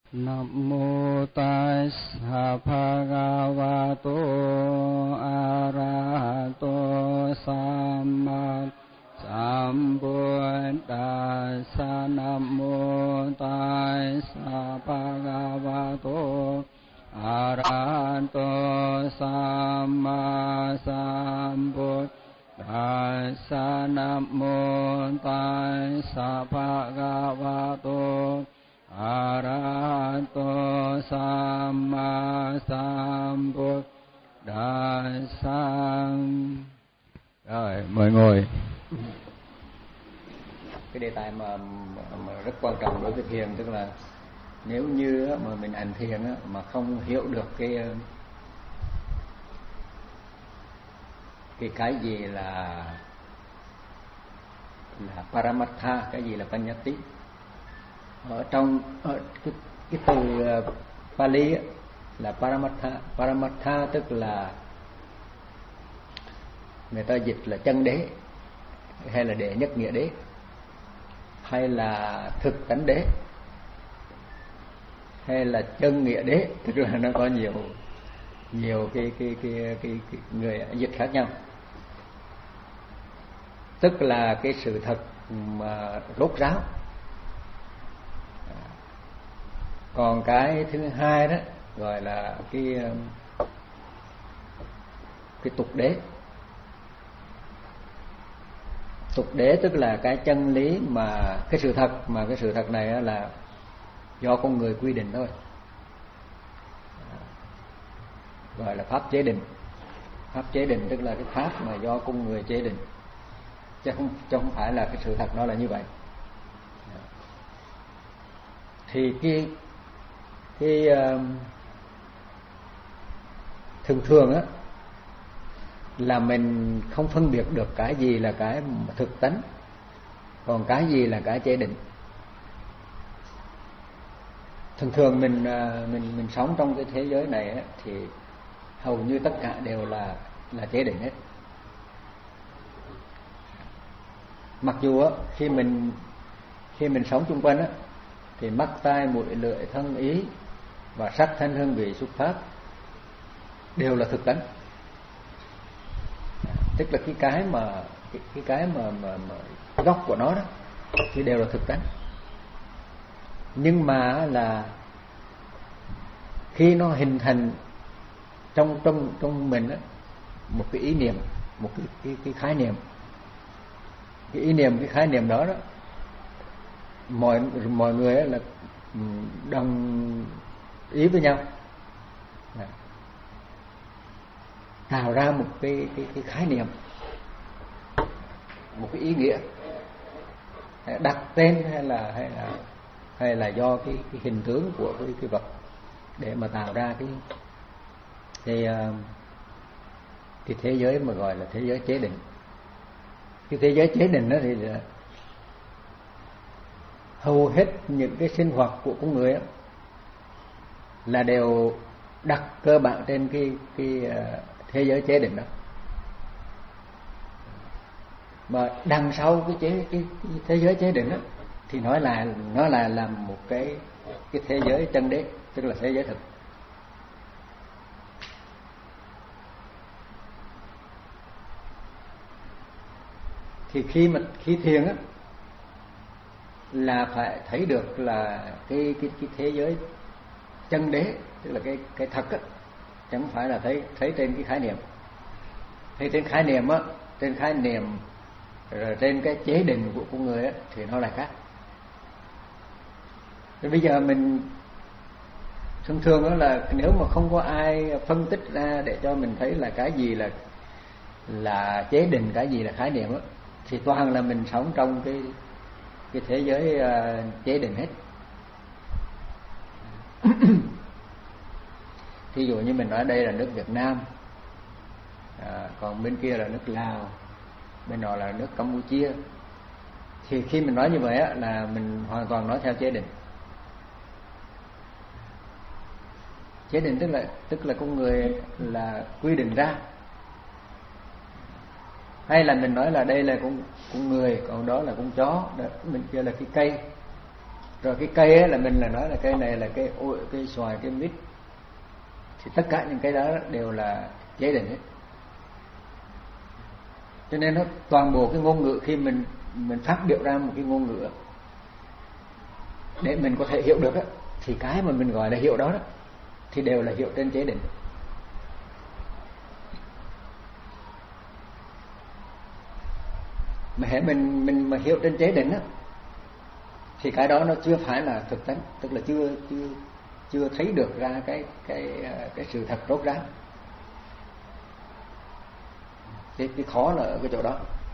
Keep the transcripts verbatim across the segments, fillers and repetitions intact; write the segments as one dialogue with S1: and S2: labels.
S1: Nam mô Tassa Bhagavato Arahato Samma Sambuddhassa. Nam mô Tassa Bhagavato Arahato Samma Sambuddhassa. Nam mô Tassa Bhagavato Arahato Samma Sambuddhassa. Rồi, mời ngồi.
S2: Cái đề tài mà, mà rất quan trọng đối với thiền, tức là nếu như mà mình hành thiền mà không hiểu được cái cái cái gì là là Paramatha, cái gì là Panyati. Ở trong ở cái, cái từ Pali là Paramatha. Paramatha tức là người ta dịch là chân đế, hay là đệ nhất nghĩa đế, hay là thực tánh đế, hay là chân nghĩa đế, tức là nó có nhiều nhiều cái cái cái cái, cái người dịch khác nhau. Tức là cái sự thật mà rốt ráo. Còn cái thứ hai đó gọi là cái cái tục đế. Tục đế tức là cái chân lý mà cái sự thật mà cái sự thật này là do con người quy định thôi, gọi là pháp chế định. Pháp chế định tức là cái pháp mà do con người chế định, chứ không chứ không phải là cái sự thật nó là như vậy. Thì cái cái uh, thường thường á là mình không phân biệt được cái gì là cái thực tánh, còn cái gì là cái chế định. Thường thường mình mình mình sống trong cái thế giới này á, thì hầu như tất cả đều là là chế định hết. Mặc dù á, khi mình khi mình sống xung quanh á, thì mắt tai mũi lưỡi thân ý và sắc thanh hương vị xúc pháp đều là thực tánh, tức là cái cái mà cái cái, cái mà, mà, mà gốc của nó đó thì đều là thực tánh. Nhưng mà là khi nó hình thành trong trong trong mình đó, một cái ý niệm, một cái cái, cái khái niệm, cái ý niệm, cái khái niệm đó đó, mọi mọi người là đồng ý với nhau, tạo ra một cái cái, cái khái niệm, một cái ý nghĩa, đặt tên hay là hay là hay là do cái, cái hình tướng của cái, cái vật để mà tạo ra cái cái cái thế giới mà gọi là thế giới chế định. Cái thế giới chế định đó thì là hầu hết những cái sinh hoạt của con người đó, là đều đặt cơ bản trên cái cái thế giới chế định đó. Mà đằng sau cái chế cái, cái thế giới chế định đó thì nói là nó là làm một cái cái thế giới chân đế, tức là thế giới thực. Thì khi mà khi thiền á là phải thấy được là cái cái cái thế giới chân đế, tức là cái cái thật á, chẳng phải là thấy thấy trên cái khái niệm. Thấy trên khái niệm á, trên khái niệm rồi trên cái chế định của con người á thì nó lại khác. Thì bây giờ mình thường thường đó là nếu mà không có ai phân tích ra để cho mình thấy là cái gì là là chế định, cái gì là khái niệm á, thì toàn là mình sống trong cái cái thế giới uh, chế định hết. Thí dụ như mình nói đây là nước Việt Nam, à, còn bên kia là nước Lào, bên đó là nước Campuchia, thì khi mình nói như vậy á, là mình hoàn toàn nói theo chế định. Chế định tức là tức là con người là quy định ra, hay là mình nói là đây là con con người, còn đó là con chó, đó, bên kia là cái cây, Rồi cái cây ấy là mình là nói là cây này là cây ổi, cây xoài, cây mít, thì tất cả những cái đó đều là chế định hết. Cho nên nó toàn bộ cái ngôn ngữ, khi mình mình phát biểu ra một cái ngôn ngữ để mình có thể hiểu được đó, thì cái mà mình gọi là hiểu đó, đó thì đều là hiểu trên chế định. Mà hễ mình mình mà hiểu trên chế định đó, thì cái đó nó chưa phải là thực tánh, tức là chưa chưa chưa thấy được ra cái cái cái sự thật rốt ráo. Cái, cái khó là ở cái chỗ đó.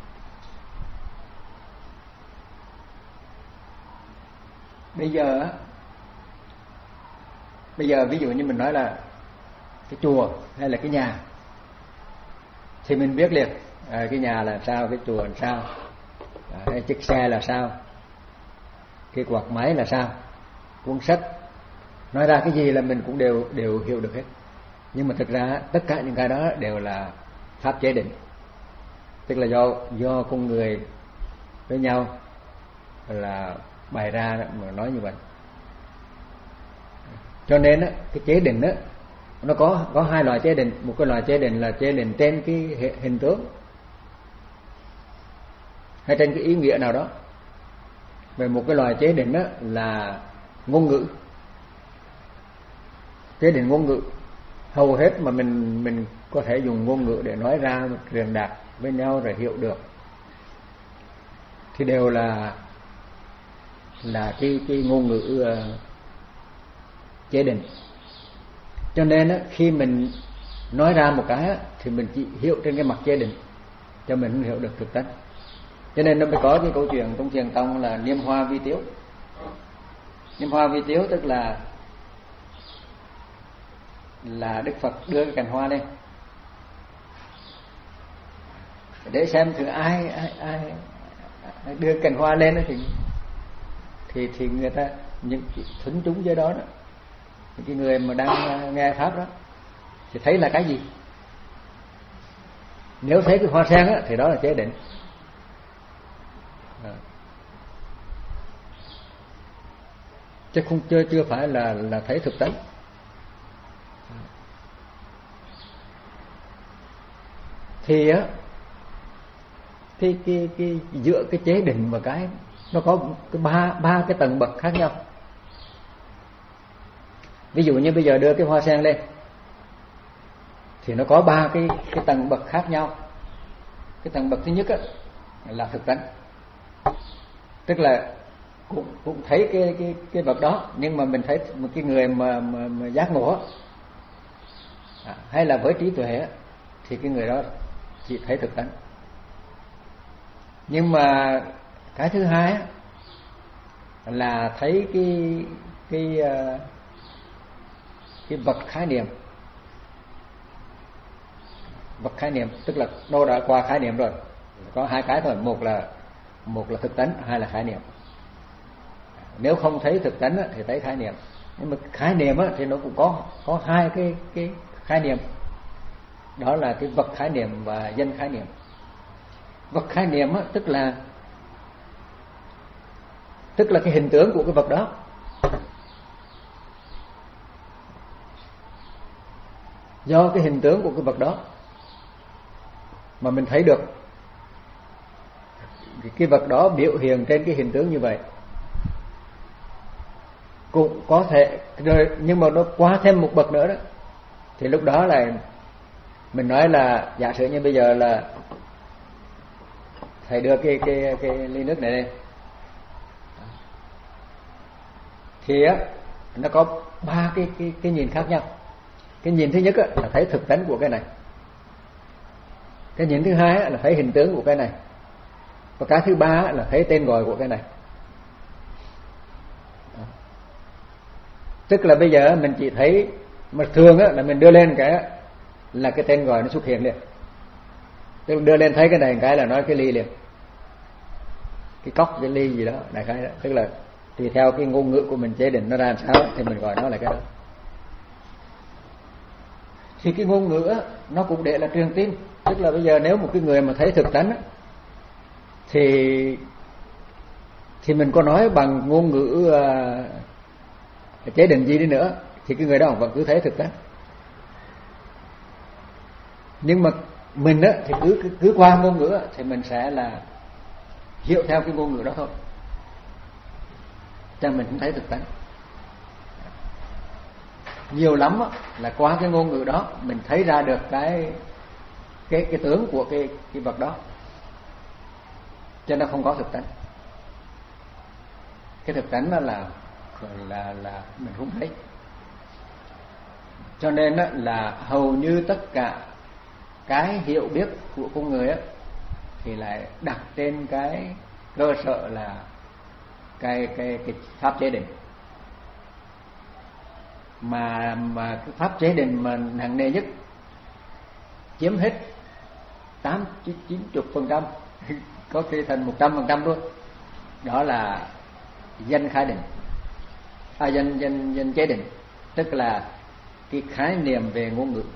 S2: Bây giờ bây giờ ví dụ như mình nói là cái chùa hay là cái nhà, thì mình biết liền à, cái nhà là sao, cái chùa là sao, à, hay chiếc xe là sao, cái quạt máy là sao, cuốn sách, nói ra cái gì là mình cũng đều đều hiểu được hết. Nhưng mà thực ra tất cả những cái đó đều là pháp chế định, tức là do do con người với nhau là bày ra mà nói như vậy. Cho nên á, cái chế định đó nó có có hai loại chế định. Một cái loại chế định là chế định trên cái hình tướng hay trên cái ý nghĩa nào đó. Về một cái loại chế định đó là ngôn ngữ, chế định ngôn ngữ. Hầu hết mà mình mình có thể dùng ngôn ngữ để nói ra truyền đạt với nhau rồi hiểu được, thì đều là là cái cái ngôn ngữ uh, chế định. Cho nên á, khi mình nói ra một cái á, thì mình chỉ hiểu trên cái mặt chế định, cho mình không hiểu được thực tánh. Cho nên nó mới có cái câu chuyện trong Thiền tông là niêm hoa vi tiếu. Niêm hoa vi tiếu tức là là Đức Phật đưa cái cành hoa lên để xem thử ai ai ai đưa cành hoa lên thì thì thì người ta, những thính chúng dưới đó, đó những cái người mà đang nghe pháp đó thì thấy là cái gì. Nếu thấy cái hoa sen á, thì đó là chế định. À. Chứ không chưa chưa phải là là thấy thực tánh. Thì á, cái cái cái giữa cái chế định và cái nó có cái ba ba cái tầng bậc khác nhau. Ví dụ như bây giờ đưa cái hoa sen lên thì nó có ba cái cái tầng bậc khác nhau. Cái tầng bậc thứ nhất á, là thực tánh, tức là cũng cũng thấy cái cái cái vật đó, nhưng mà mình thấy một cái người mà mà, mà giác ngộ à, hay là với trí tuệ á, thì cái người đó chỉ thấy thực tánh. Nhưng mà cái thứ hai á, là thấy cái cái cái vật khái niệm. Vật khái niệm tức là nó đã qua khái niệm rồi, có hai cái thôi, một là một là thực tánh, hai là khái niệm. Nếu không thấy thực tánh á, thì thấy khái niệm. Nhưng mà khái niệm á, thì nó cũng có có hai cái cái khái niệm, đó là cái vật khái niệm và danh khái niệm. Vật khái niệm á, tức là tức là cái hình tướng của cái vật đó. Do cái hình tướng của cái vật đó mà mình thấy được cái vật đó biểu hiện trên cái hình tướng như vậy. Cũng có thể rồi, nhưng mà nó quá thêm một bậc nữa đó, thì lúc đó là mình nói là giả sử như bây giờ là thầy đưa cái cái cái ly nước này lên, thì á nó có ba cái cái cái nhìn khác nhau. Cái nhìn thứ nhất á, là thấy thực tánh của cái này. Cái nhìn thứ hai á, là thấy hình tướng của cái này. Và cái thứ ba á, là thấy tên gọi của cái này. Tức là bây giờ mình chỉ thấy, mà thường á, là mình đưa lên cái á, là cái tên gọi nó xuất hiện liền. Tức là đưa lên thấy cái này cái là nói cái ly liền, cái cốc, cái ly gì đó, đại khái đó. Tức là tùy theo cái ngôn ngữ của mình chế định nó ra làm sao thì mình gọi nó là cái đó. Thì cái ngôn ngữ á, nó cũng để là truyền tin. Tức là bây giờ nếu một cái người mà thấy thực tánh á, thì thì mình có nói bằng ngôn ngữ uh, chế định gì đi nữa thì cái người đó vẫn cứ thấy thực tế. Nhưng mà mình á thì cứ, cứ cứ qua ngôn ngữ thì mình sẽ là hiểu theo cái ngôn ngữ đó thôi, cho mình cũng thấy thực tế. Nhiều lắm á, là qua cái ngôn ngữ đó mình thấy ra được cái cái cái tướng của cái cái vật đó, cho nó không có thực tánh. Cái thực tánh đó là là là mình không thấy. Cho nên á, là hầu như tất cả cái hiểu biết của con người á thì lại đặt trên cái cơ sở là cái cái cái pháp chế định. Mà mà cái pháp chế định mà nặng nề nhất, chiếm hết tám chín chục phần trăm, có khi thành một trăm phần trăm luôn, đó là danh khái định, à, danh danh danh chế định, tức là cái khái niệm về ngôn ngữ.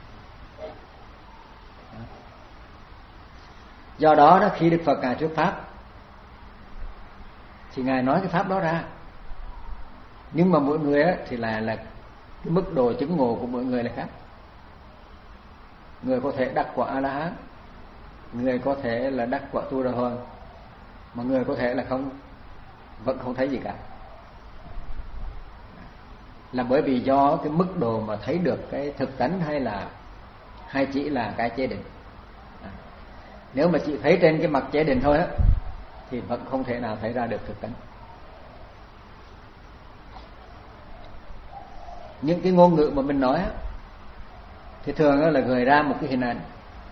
S2: Do đó đó, khi Đức Phật ngài thuyết pháp thì ngài nói cái pháp đó ra, nhưng mà mỗi người á, thì là là cái mức độ chứng ngộ của mỗi người là khác. Người có thể đắc quả A La Hán, người có thể là đắc quả Tu Đà Hoàn, mà người có thể là không, vẫn không thấy gì cả. Là bởi vì do cái mức độ mà thấy được cái thực tánh, hay là hay chỉ là cái chế định. Nếu mà chỉ thấy trên cái mặt chế định thôi á thì vẫn không thể nào thấy ra được thực tánh. Những cái ngôn ngữ mà mình nói á thì thường là gợi ra một cái hình ảnh.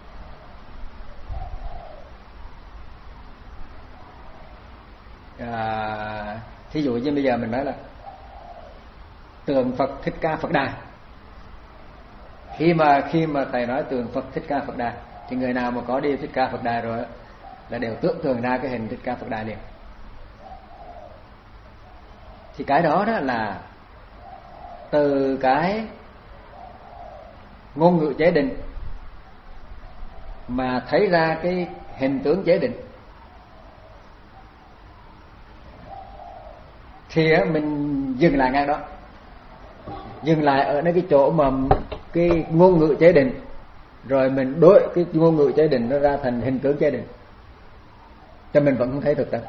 S2: À, thí dụ như bây giờ mình nói là tượng Phật Thích Ca Phật Đà. Khi mà khi mà thầy nói tượng Phật Thích Ca Phật Đà thì người nào mà có đi Thích Ca Phật Đà rồi là đều tưởng tượng ra cái hình Thích Ca Phật Đà liền. Thì cái đó đó là từ cái ngôn ngữ chế định mà thấy ra cái hình tướng chế định, thì mình dừng lại ngay đó, dừng lại ở cái chỗ mà cái ngôn ngữ chế định, rồi mình đối cái ngôn ngữ chế định nó ra thành hình tướng chế định, cho mình vẫn không thấy thực tế.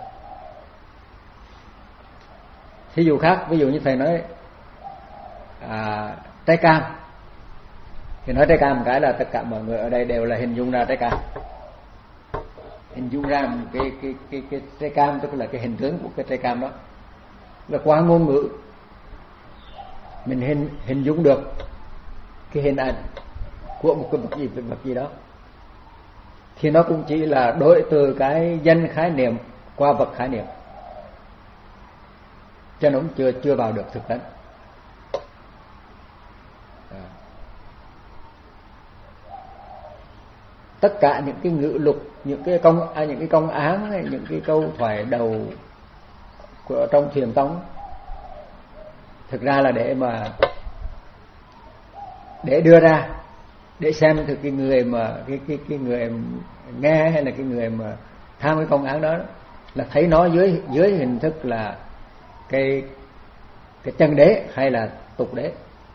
S2: Thí dụ khác, ví dụ như thầy nói à, trái cam, thì nói trái cam một cái là tất cả mọi người ở đây đều là hình dung ra trái cam, hình dung ra một cái cái cái cái trái cam, tức là cái hình tướng của cái trái cam đó. Là qua ngôn ngữ mình hình hình dung được cái hình ảnh của một cái vật gì vật gì đó, thì nó cũng chỉ là đổi từ cái danh khái niệm qua vật khái niệm, cho nó cũng chưa chưa vào được thực tánh. Tất cả những cái ngữ lục, những cái công à, những cái công án, những cái câu thoại đầu của trong thiền tông, thực ra là để mà để đưa ra để xem thực cái người mà cái cái cái người nghe hay là cái người mà tham cái công án đó là thấy nó dưới dưới hình thức là cái cái chân đế hay là tục đế,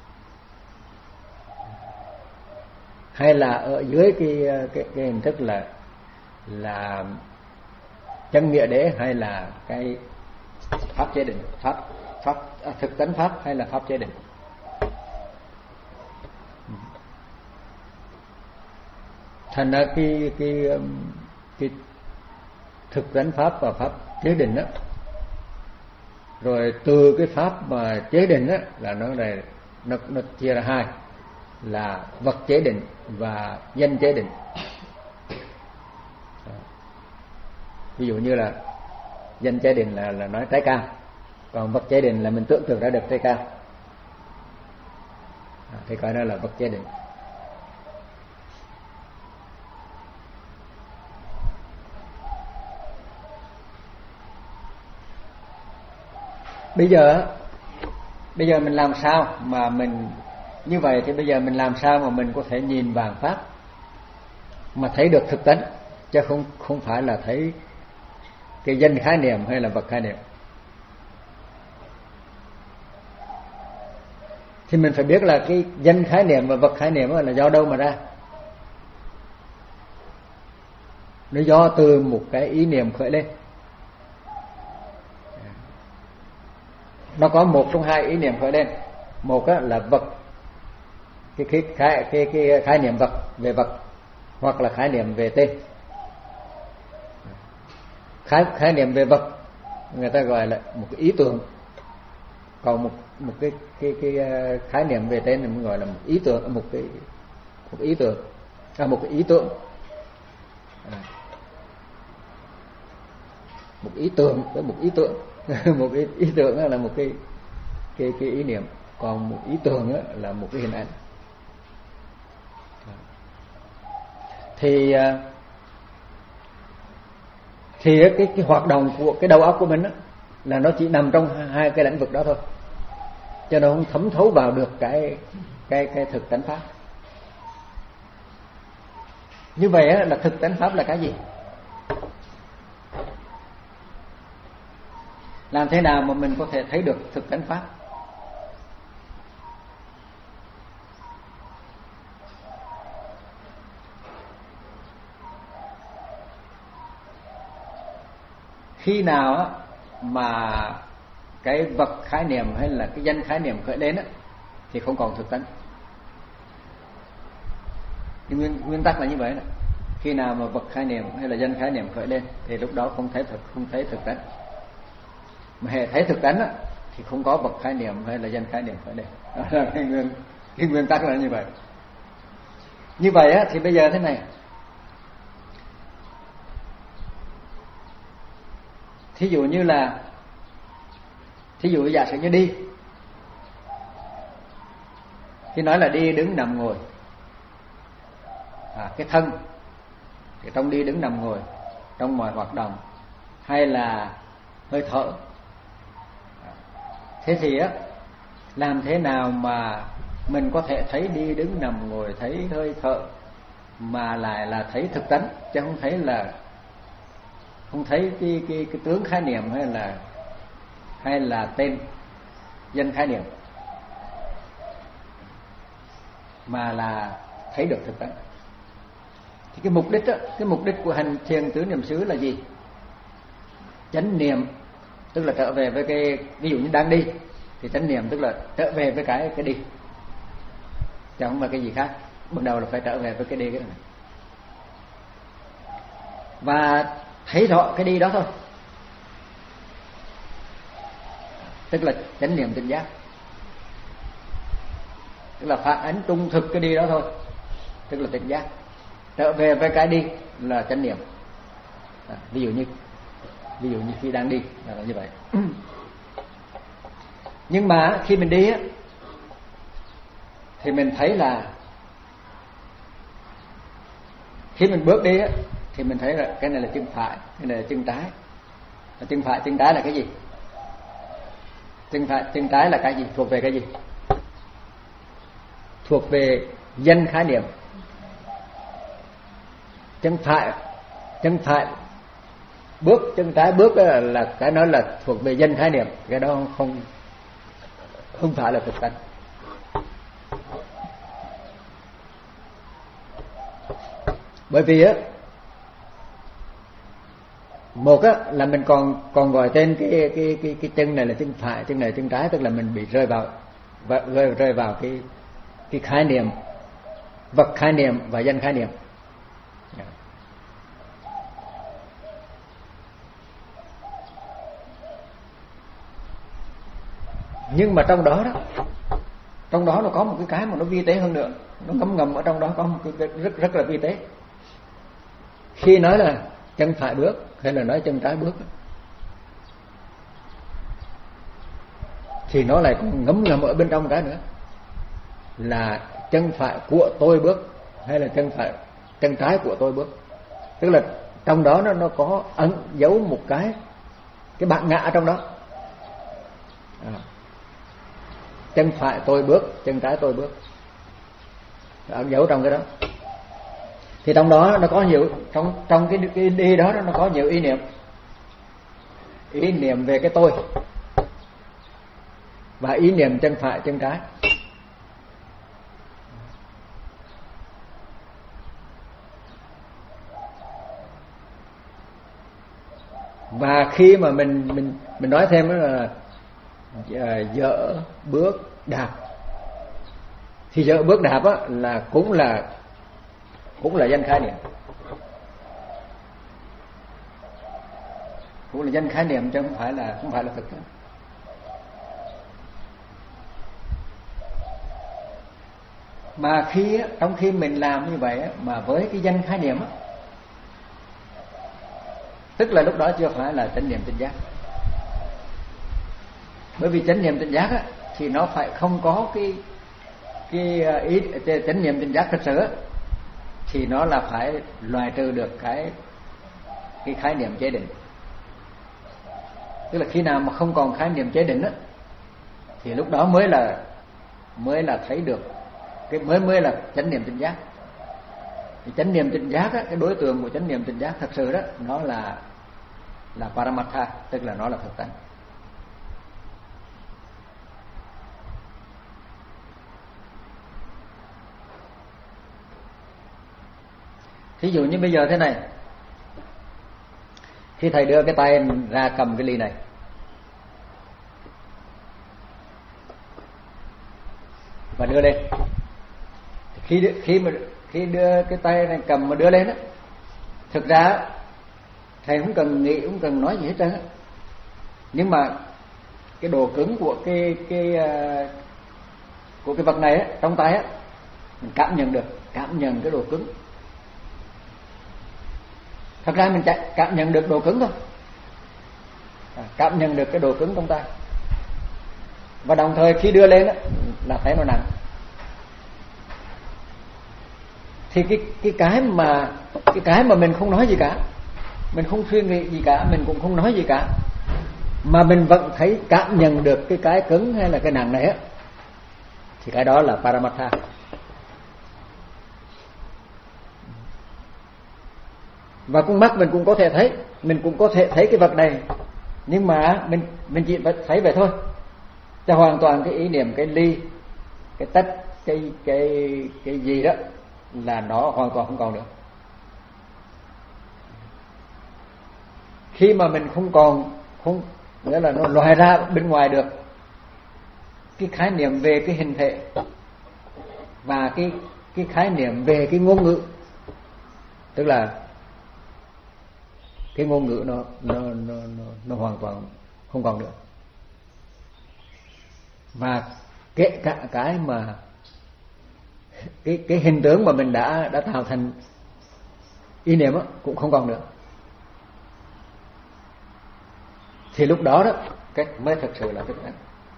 S2: hay là ở dưới cái cái, cái hình thức là là chân nghĩa đế, hay là cái pháp chế định, pháp pháp à, thực tánh pháp hay là pháp chế định. Thành ra cái cái cái thực tánh pháp và pháp chế định đó, rồi từ cái pháp mà chế định đó là nó này nó nó chia ra hai, là vật chế định và danh chế định. Ví dụ như là danh chế định là là nói trái cam, còn vật chế định là mình tưởng tượng ra được trái cam, à, thì coi đó là vật chế định. Bây giờ bây giờ mình làm sao mà mình như vậy, thì bây giờ mình làm sao mà mình có thể nhìn vạn pháp mà thấy được thực tánh, chứ không không phải là thấy cái danh khái niệm hay là vật khái niệm. Thì mình phải biết là cái danh khái niệm và vật khái niệm là do đâu mà ra. Nó do từ một cái ý niệm khởi lên. Nó có một trong hai ý niệm khởi lên. Một là vật, cái, cái, cái, cái, cái khái niệm vật về vật, hoặc là khái niệm về tên. Khái, khái niệm về vật người ta gọi là một cái ý tưởng, còn một một cái cái cái khái niệm về tên thì mình gọi là một ý tưởng, một cái một ý tưởng, à, một cái ý tưởng, à, một ý tưởng với một ý tưởng, một ý, ý tưởng là một cái cái cái ý niệm, còn một ý tưởng là một cái hình ảnh. Thì thì cái cái hoạt động của cái đầu óc của mình đó, là nó chỉ nằm trong hai cái lĩnh vực đó thôi, cho nó không thấm thấu vào được cái cái cái thực tánh pháp. Như vậy á, là thực tánh pháp là cái gì? Làm thế nào mà mình có thể thấy được thực tánh pháp? Khi nào á, mà cái vật khái niệm hay là cái danh khái niệm khởi đến á, thì không còn thực tánh. Nhưng nguyên, nguyên tắc là như vậy đó. Khi nào mà vật khái niệm hay là danh khái niệm khởi lên thì lúc đó không thấy thực không thấy thực tánh. Mà hệ thấy thực tánh á, thì không có vật khái niệm hay là danh khái niệm khởi lên. Đó là cái nguyên, cái nguyên tắc là như vậy. Như vậy á, thì bây giờ thế này. Thí dụ như là thí dụ giả sử như đi, khi nói là đi đứng nằm ngồi, à, cái thân thì trong đi đứng nằm ngồi, trong mọi hoạt động, hay là hơi thở. Thế thì á, làm thế nào mà mình có thể thấy đi đứng nằm ngồi, thấy hơi thở mà lại là thấy thực tánh, chứ không thấy là không thấy cái cái cái tướng khái niệm hay là hay là tên danh khái niệm, mà là thấy được thực tánh. Thì cái mục đích đó, cái mục đích của hành thiền tứ niệm xứ là gì? Chánh niệm, tức là trở về với cái, ví dụ như đang đi thì chánh niệm tức là trở về với cái cái đi, chứ không phải cái gì khác. Ban đầu là phải trở về với cái đi cái này, và thấy rõ cái đi đó thôi, tức là chánh niệm tỉnh giác, tức là phản ánh trung thực cái đi đó thôi, tức là tỉnh giác. Trở về với cái đi là chánh niệm. À, ví dụ như ví dụ như khi đang đi là như vậy. Nhưng mà khi mình đi á, thì mình thấy là khi mình bước đi á, thì mình thấy là cái này là chân phải, cái này là chân trái. Và chân phải, chân trái là cái gì? Chân phải, chân trái là cái gì? Thuộc về cái gì? Thuộc về danh khái niệm. Chân phải, chân phải bước, chân trái bước là, là cái đó là thuộc về danh khái niệm, cái đó không không phải là thực tánh. Bởi vì á, một á là mình còn còn gọi tên cái cái cái cái chân này là chân phải, chân này là chân trái, tức là mình bị rơi vào và rơi rơi vào cái cái khái niệm, vật khái niệm và danh khái niệm. Nhưng mà trong đó đó, trong đó nó có một cái cái mà nó vi tế hơn nữa, nó ngấm ngầm ở trong đó có một cái rất rất là vi tế. Khi nói là chân phải bước hay là nói chân trái bước thì nó lại còn ngấm ngầm ở bên trong cái nữa, là chân phải của tôi bước hay là chân phải chân trái của tôi bước. Tức là trong đó nó nó có ẩn giấu một cái cái bản ngã ở trong đó. À, chân phải tôi bước, chân trái tôi bước, ẩn giấu trong cái đó. Thì trong đó nó có nhiều, trong trong cái cái đi đó nó có nhiều ý niệm. ý niệm về cái tôi và ý niệm chân phải chân trái. Và khi mà mình mình mình nói thêm đó là dỡ bước đạp, thì dỡ bước đạp á là cũng là cũng là danh khái niệm, cũng là danh khái niệm chứ không phải là không phải là thực tế. Mà khi trong khi mình làm như vậy mà với cái danh khái niệm á, tức là lúc đó chưa phải là chánh niệm tỉnh giác. Bởi vì chánh niệm tỉnh giác á thì nó phải không có cái cái ý chánh niệm tỉnh giác thật sự á, thì nó là phải loại trừ được cái cái khái niệm chế định. Tức là khi nào mà không còn khái niệm chế định á, thì lúc đó mới là mới là thấy được cái mới mới là chánh niệm tỉnh giác. Thì chánh niệm tỉnh giác á, cái đối tượng của chánh niệm tỉnh giác thật sự đó, nó là là Paramatha, tức là nó là thực tánh. Thí dụ như bây giờ thế này, khi thầy đưa cái tay ra cầm cái ly này, và đưa lên, khi khi mà khi đưa cái tay này cầm mà đưa lên á, thực ra thầy không cần nghĩ, không cần nói gì hết trơn á, nhưng mà cái độ cứng của cái cái của cái vật này á, trong tay á, mình cảm nhận được, cảm nhận cái độ cứng. Thật ra mình cảm nhận được độ cứng thôi, cảm nhận được cái độ cứng trong tay, và đồng thời khi đưa lên á, là thấy nó nặng. Thì cái cái cái mà cái cái mà mình không nói gì cả, mình không suy nghĩ gì cả, mình cũng không nói gì cả, mà mình vẫn thấy cảm nhận được cái cái cứng hay là cái nặng này á, thì cái đó là Paramatha. Và con mắt mình cũng có thể thấy, mình cũng có thể thấy cái vật này, nhưng mà mình mình chỉ thấy vậy thôi, cho hoàn toàn cái ý niệm cái ly, cái tách, cái cái cái gì đó là nó hoàn toàn không còn nữa. Khi mà mình không còn, không nghĩa là nó loại ra bên ngoài được cái khái niệm về cái hình thể và cái cái khái niệm về cái ngôn ngữ, tức là cái ngôn ngữ nó nó nó nó, nó hoàn toàn không còn nữa. Và kể cả cái mà cái cái hình tướng mà mình đã đã tạo thành ý niệm đó, cũng không còn nữa. Thì lúc đó đó cái mới thực sự là thức tánh.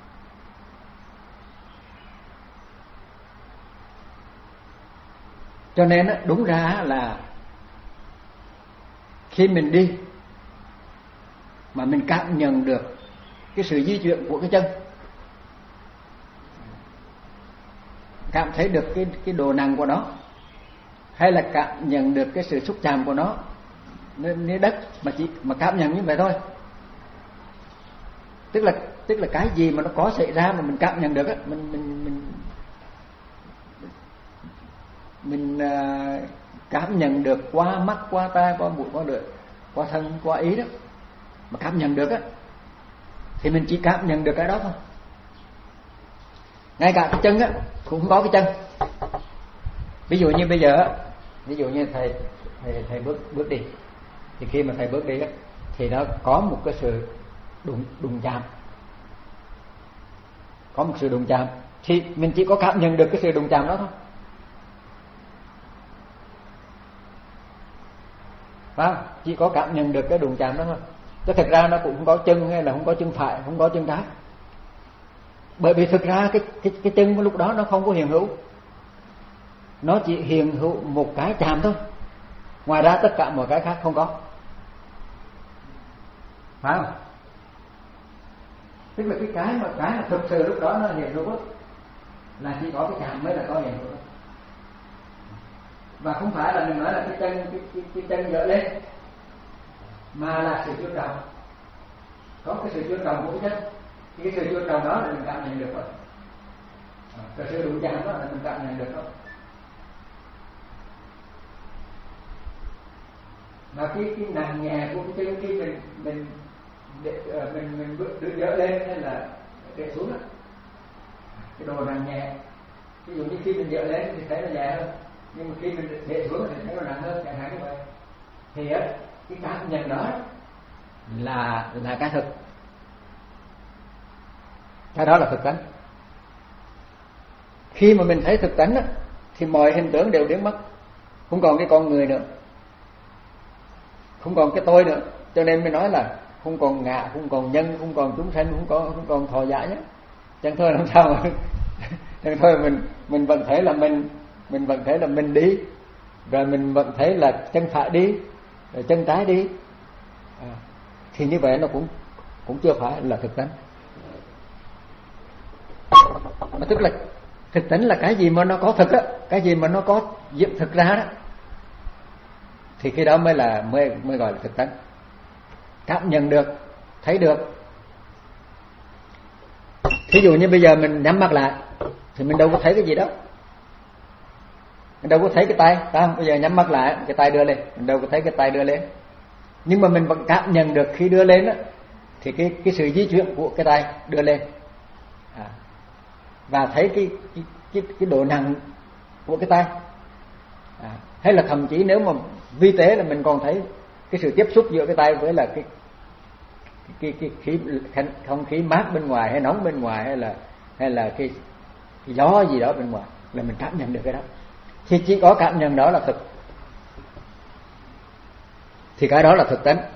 S2: Cho nên đúng ra là khi mình đi mà mình cảm nhận được cái sự di chuyển của cái chân, cảm thấy được cái cái độ nặng của nó, hay là cảm nhận được cái sự xúc chạm của nó nơi đất, mà chỉ mà cảm nhận như vậy thôi, tức là tức là cái gì mà nó có xảy ra mà mình cảm nhận được á, mình mình mình mình uh, cảm nhận được qua mắt, qua tai, qua mũi, qua lưỡi, qua thân, qua ý đó, mà cảm nhận được á, thì mình chỉ cảm nhận được cái đó thôi. Ngay cả cái chân á cũng không có cái chân. Ví dụ như bây giờ, ví dụ như thầy thầy thầy bước bước đi, thì khi mà thầy bước đi á, thì nó có một cái sự đụng đụng chạm, có một sự đụng chạm, thì mình chỉ có cảm nhận được cái sự đụng chạm đó thôi, phải không? Chỉ có cảm nhận được cái đụng chạm đó thôi. Chứ thực ra nó cũng không có chân, hay là không có chân phải, không có chân trái. Bởi vì thực ra cái cái cái chân lúc đó nó không có hiện hữu, nó chỉ hiện hữu một cái chạm thôi, ngoài ra tất cả mọi cái khác không có, phải không? Tức là cái cái mà cái là thực sự lúc đó nó hiện hữu là chỉ có cái chạm mới là có hiện hữu. Và không phải là mình nói là cái chân cái, cái, cái chân dở lên, mà là sự chuyển động. có cái sự chuông đồng của chất, cái sự chuông đồng đó là mình cảm nhận được rồi, cái sự đụng chạm đó là mình cảm nhận được rồi. Mà cái cái nặng nhẹ của cái chân khi mình mình để, uh, mình mình bước đưa dỡ lên hay là để xuống đó, cái đồ nặng nhẹ, ví dụ như khi mình dỡ lên thì thấy nó nhẹ hơn, nhưng mà khi mình để xuống thì thấy nó nặng hơn, chẳng hạn như vậy. Thì á, cái cảm nhận đó là là cái thực, cái đó là thực tánh. Khi mà mình thấy thực tánh á, thì mọi hình tướng đều biến mất, không còn cái con người nữa, không còn cái tôi nữa. Cho nên mới nói là không còn ngã, không còn nhân, không còn chúng sanh, không còn không còn thọ giả nhé. Chẳng thôi làm sao mà chẳng thôi mình mình vẫn thấy là mình mình vẫn thấy là mình đi, rồi mình vẫn thấy là chân phải đi, rồi chân trái đi, à, thì như vậy nó cũng cũng chưa phải là thực tánh. Mà tức là thực tánh là cái gì mà nó có thực á, cái gì mà nó có diện thực ra đó, thì khi đó mới là mới mới gọi là thực tánh. Cảm nhận được, thấy được. Thí dụ như bây giờ mình nhắm mắt lại thì mình đâu có thấy cái gì đó, mình đâu có thấy cái tay, phải không? Bây giờ nhắm mắt lại, cái tay đưa lên, mình đâu có thấy cái tay đưa lên, nhưng mà mình vẫn cảm nhận được khi đưa lên á, thì cái cái sự di chuyển của cái tay đưa lên, à, và thấy cái cái cái, cái độ nặng của cái tay, à, hay là thậm chí nếu mà vi tế là mình còn thấy cái sự tiếp xúc giữa cái tay với là cái cái cái khí không khí mát bên ngoài hay nóng bên ngoài, hay là hay là cái, cái gió gì đó bên ngoài, là mình cảm nhận được cái đó. Thì chỉ có cảm nhận đó là thực, thì cái đó là thực tánh.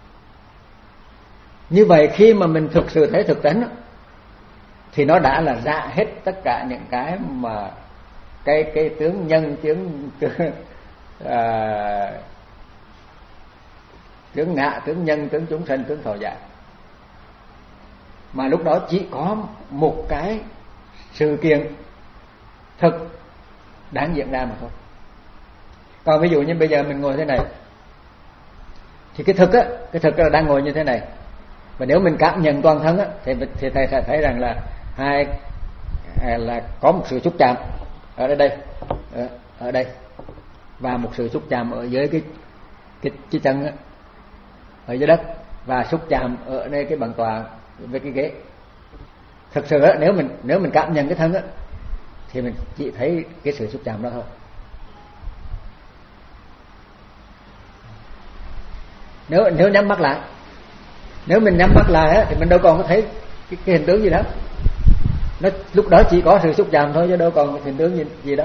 S2: Như vậy khi mà mình thực sự thấy thực tánh thì nó đã là dạ hết tất cả những cái mà cái cái tướng nhân, tướng tướng, à, tướng ngã, tướng nhân, tướng chúng sanh, tướng thọ giả. Mà lúc đó chỉ có một cái sự kiện thực đáng diễn ra mà thôi. Còn ví dụ như bây giờ mình ngồi thế này, thì cái thực á, cái thực là đang ngồi như thế này. Và nếu mình cảm nhận toàn thân á, thì thì thầy sẽ thấy rằng là hai là có một sự xúc chạm ở đây, ở, ở đây, và một sự xúc chạm ở dưới cái cái, cái chân á, ở dưới đất, và xúc chạm ở đây cái bàn tòa với cái ghế. Thực sự á, nếu mình nếu mình cảm nhận cái thân á, thì mình chỉ thấy cái sự xúc chạm đó thôi. Nếu nếu nhắm mắt lại, nếu mình nhắm mắt lại á, thì mình đâu còn có thấy cái, cái hình tướng gì đó. Nó lúc đó chỉ có sự xúc chạm thôi, chứ đâu còn cái hình tướng gì, gì đó.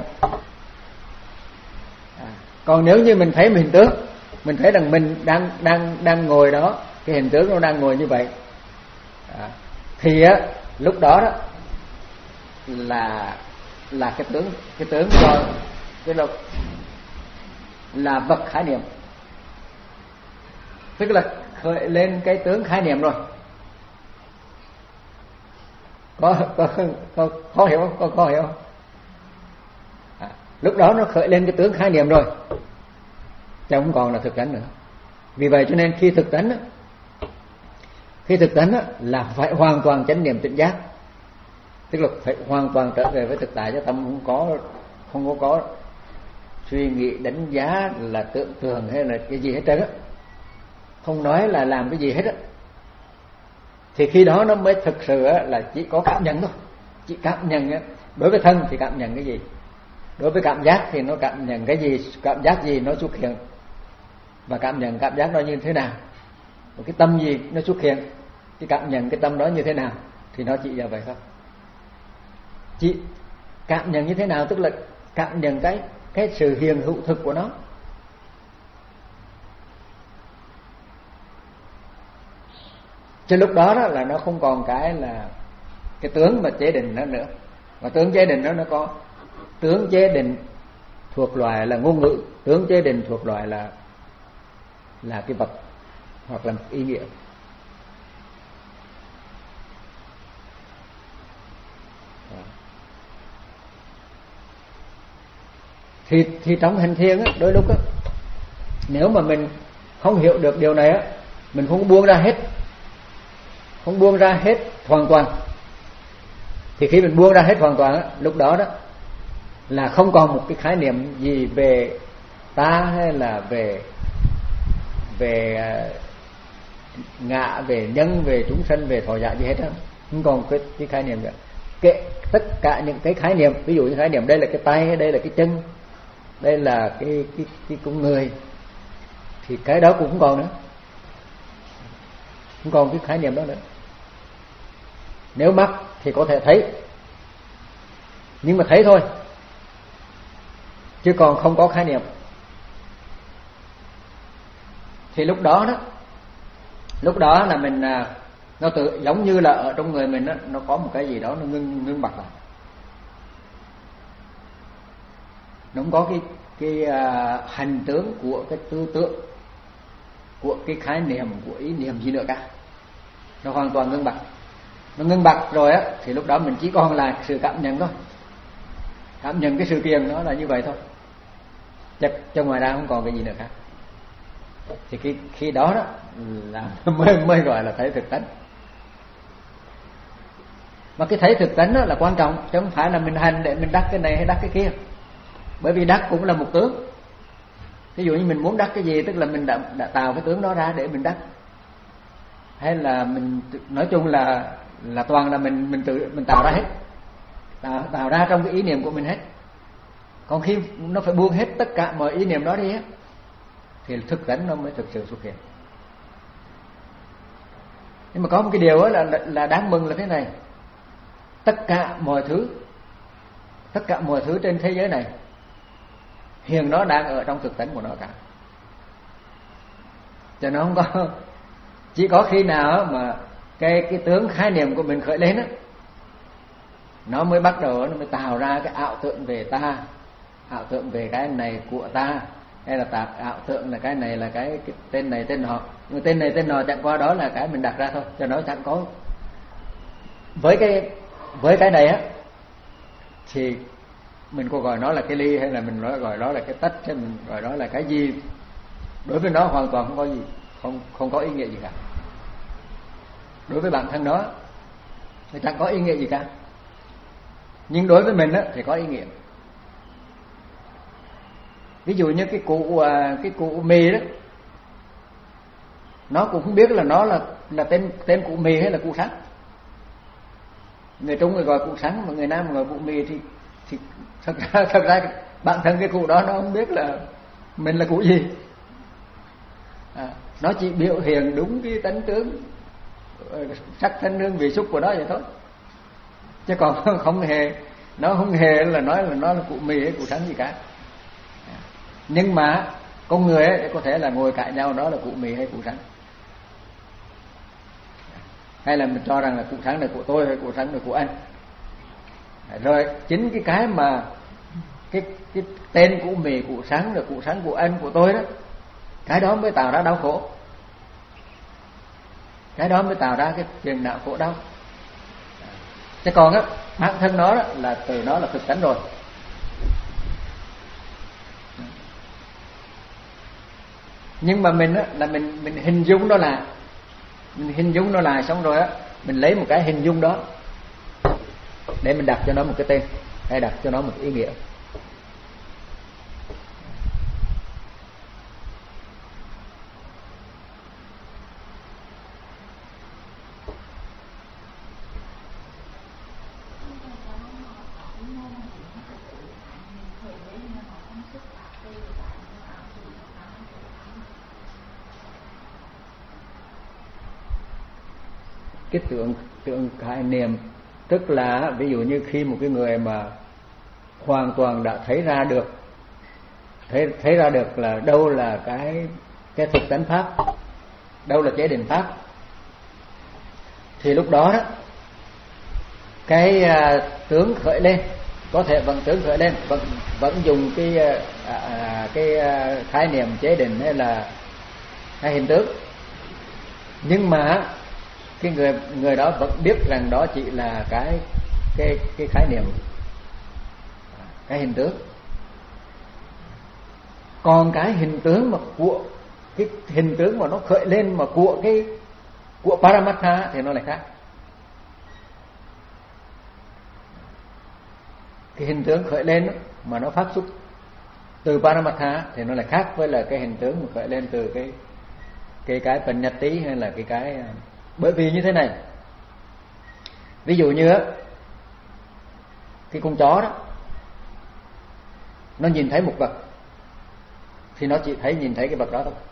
S2: À, còn nếu như mình thấy một hình tướng, mình thấy rằng mình đang đang đang ngồi đó, cái hình tướng nó đang ngồi như vậy, à, thì á, lúc đó đó là là cái tướng cái tướng do cái là là vật khái niệm, tức là khởi lên cái tướng khái niệm rồi. Có có có khó hiểu không? Có khó hiểu không? À, lúc đó nó khởi lên cái tướng khái niệm rồi, chứ không còn là thực tánh nữa. Vì vậy cho nên khi thực tánh á, khi thực tánh á, là phải hoàn toàn chánh niệm tỉnh giác, tức là phải hoàn toàn trở về với thực tại, cho tâm không có không có có suy nghĩ đánh giá là tưởng tượng hay là cái gì hết trơn á, không nói là làm cái gì hết á. Thì khi đó nó mới thực sự á, là chỉ có cảm nhận thôi, chỉ cảm nhận á. Đối với thân thì cảm nhận cái gì, đối với cảm giác thì nó cảm nhận cái gì, cảm giác gì nó xuất hiện, và cảm nhận cảm giác đó như thế nào, một cái tâm gì nó xuất hiện, cái cảm nhận cái tâm đó như thế nào, thì nó chỉ là vậy thôi. Chỉ cảm nhận như thế nào, tức là cảm nhận cái cái sự hiện hữu thực của nó. Cho lúc đó, đó là nó không còn cái là cái tướng mà chế định nó nữa. Và tướng chế định đó nó có tướng chế định thuộc loại là ngôn ngữ, tướng chế định thuộc loại là là cái vật hoặc là ý nghĩa. Thì thì trong hành thiền á, đôi lúc á, nếu mà mình không hiểu được điều này á, mình không buông ra hết, không buông ra hết hoàn toàn. Thì khi mình buông ra hết hoàn toàn, lúc đó đó là không còn một cái khái niệm gì về ta hay là về về ngã, về nhân, về chúng sanh, về thọ giả gì hết đó. Không còn cái, cái khái niệm nữa. Kệ tất cả những cái khái niệm, ví dụ như khái niệm đây là cái tay, đây là cái chân, đây là cái cái cái con người, thì cái đó cũng không còn nữa, không còn cái khái niệm đó nữa. Nếu mắt thì có thể thấy, nhưng mà thấy thôi, chứ còn không có khái niệm. Thì lúc đó đó, lúc đó là mình nó tự giống như là ở trong người mình đó, nó có một cái gì đó nó ngưng ngưng bặt lại. Nó không có cái cái uh, hành tướng của cái tư tưởng, của cái khái niệm, của ý niệm gì nữa cả. Nó hoàn toàn ngưng bặt. Nó ngưng bặt rồi á, thì lúc đó mình chỉ còn là sự cảm nhận thôi. Cảm nhận cái sự kiện nó là như vậy thôi, chắc cho ngoài ra không còn cái gì nữa cả. Thì khi, khi đó đó là mới, mới gọi là thấy thực tánh. Mà cái thấy thực tánh đó là quan trọng, chứ không phải là mình hành để mình đắc cái này hay đắc cái kia. Bởi vì đắc cũng là một tướng. Ví dụ như mình muốn đắc cái gì, tức là mình đã, đã tạo cái tướng đó ra để mình đắc. Hay là mình nói chung là là toàn là mình mình tự mình tạo ra hết, tạo, tạo ra trong cái ý niệm của mình hết. Còn khi nó phải buông hết tất cả mọi ý niệm đó đi hết, thì thực tánh nó mới thực sự xuất hiện. Nhưng mà có một cái điều đó là, là là đáng mừng là thế này: tất cả mọi thứ, tất cả mọi thứ trên thế giới này hiện nó đang ở trong thực tánh của nó cả. Cho nó không có, chỉ có khi nào mà cái cái tướng khái niệm của mình khởi lên á, nó mới bắt đầu, nó mới tạo ra cái ảo tưởng về ta, ảo tưởng về cái này của ta, hay là tạo ảo tưởng là cái này là cái, cái tên này tên họ. Nhưng tên này tên họ chẳng qua đó là cái mình đặt ra thôi, cho nó chẳng có. Với cái với cái này á, thì mình có gọi nó là cái ly, hay là mình nói gọi nó là cái tách, hay mình gọi nó là cái gì, đối với nó hoàn toàn không có gì, không không có ý nghĩa gì cả. Đối với bản thân nó thì chẳng có ý nghĩa gì cả, nhưng đối với mình á thì có ý nghĩa. Ví dụ như cái cụ cái cụ mì đó, nó cũng không biết là nó là là tên tên cụ mì hay là cụ sắn. Người Trung người gọi cụ sắn, mà người Nam gọi cụ mì, thì thì thật ra thật ra bản thân cái cụ đó nó không biết là mình là cụ gì. À, nó chỉ biểu hiện đúng cái tánh tướng sắc thanh hương vị xúc của nó vậy thôi, chứ còn không hề, nó không hề là nói là nó là cụ mì hay cụ sắn gì cả. Nhưng mà con người ấy có thể là ngồi cãi nhau đó là cụ mì hay cụ sắn, hay là mình cho rằng là cụ sắn là của tôi hay cụ sắn là của anh. Rồi chính cái cái mà cái cái tên cụ mì, cụ sắn, rồi cụ sắn của anh, của tôi đó, cái đó mới tạo ra đau khổ, cái đó mới tạo ra cái phiền não khổ đau. Chứ còn á, bản thân nó đó, là từ nó là thực tánh rồi. Nhưng mà mình á, là mình mình hình dung nó là mình hình dung nó là xong rồi á, mình lấy một cái hình dung đó để mình đặt cho nó một cái tên, hay đặt cho nó một ý nghĩa. Cái tượng tượng khái niệm, tức là ví dụ như khi một cái người mà hoàn toàn đã thấy ra được thấy thấy ra được là đâu là cái cái thực tánh pháp, đâu là chế định pháp, thì lúc đó đó cái uh, tướng khởi lên, có thể vẫn tướng khởi lên, vẫn vẫn dùng cái uh, cái uh, khái niệm chế định hay là hay hình tướng, nhưng mà cái người người đó vẫn biết rằng đó chỉ là cái cái cái khái niệm, cái hình tướng. Còn cái hình tướng mà của cái hình tướng mà nó khởi lên mà của cái của Paramattha thì nó lại khác. Cái hình tướng khởi lên đó, mà nó phát xuất từ Paramattha thì nó lại khác với là cái hình tướng mà khởi lên từ cái cái cái Panyati hay là cái cái. Bởi vì như thế này, ví dụ như cái con chó đó, nó nhìn thấy một vật thì nó chỉ thấy nhìn thấy cái vật đó thôi,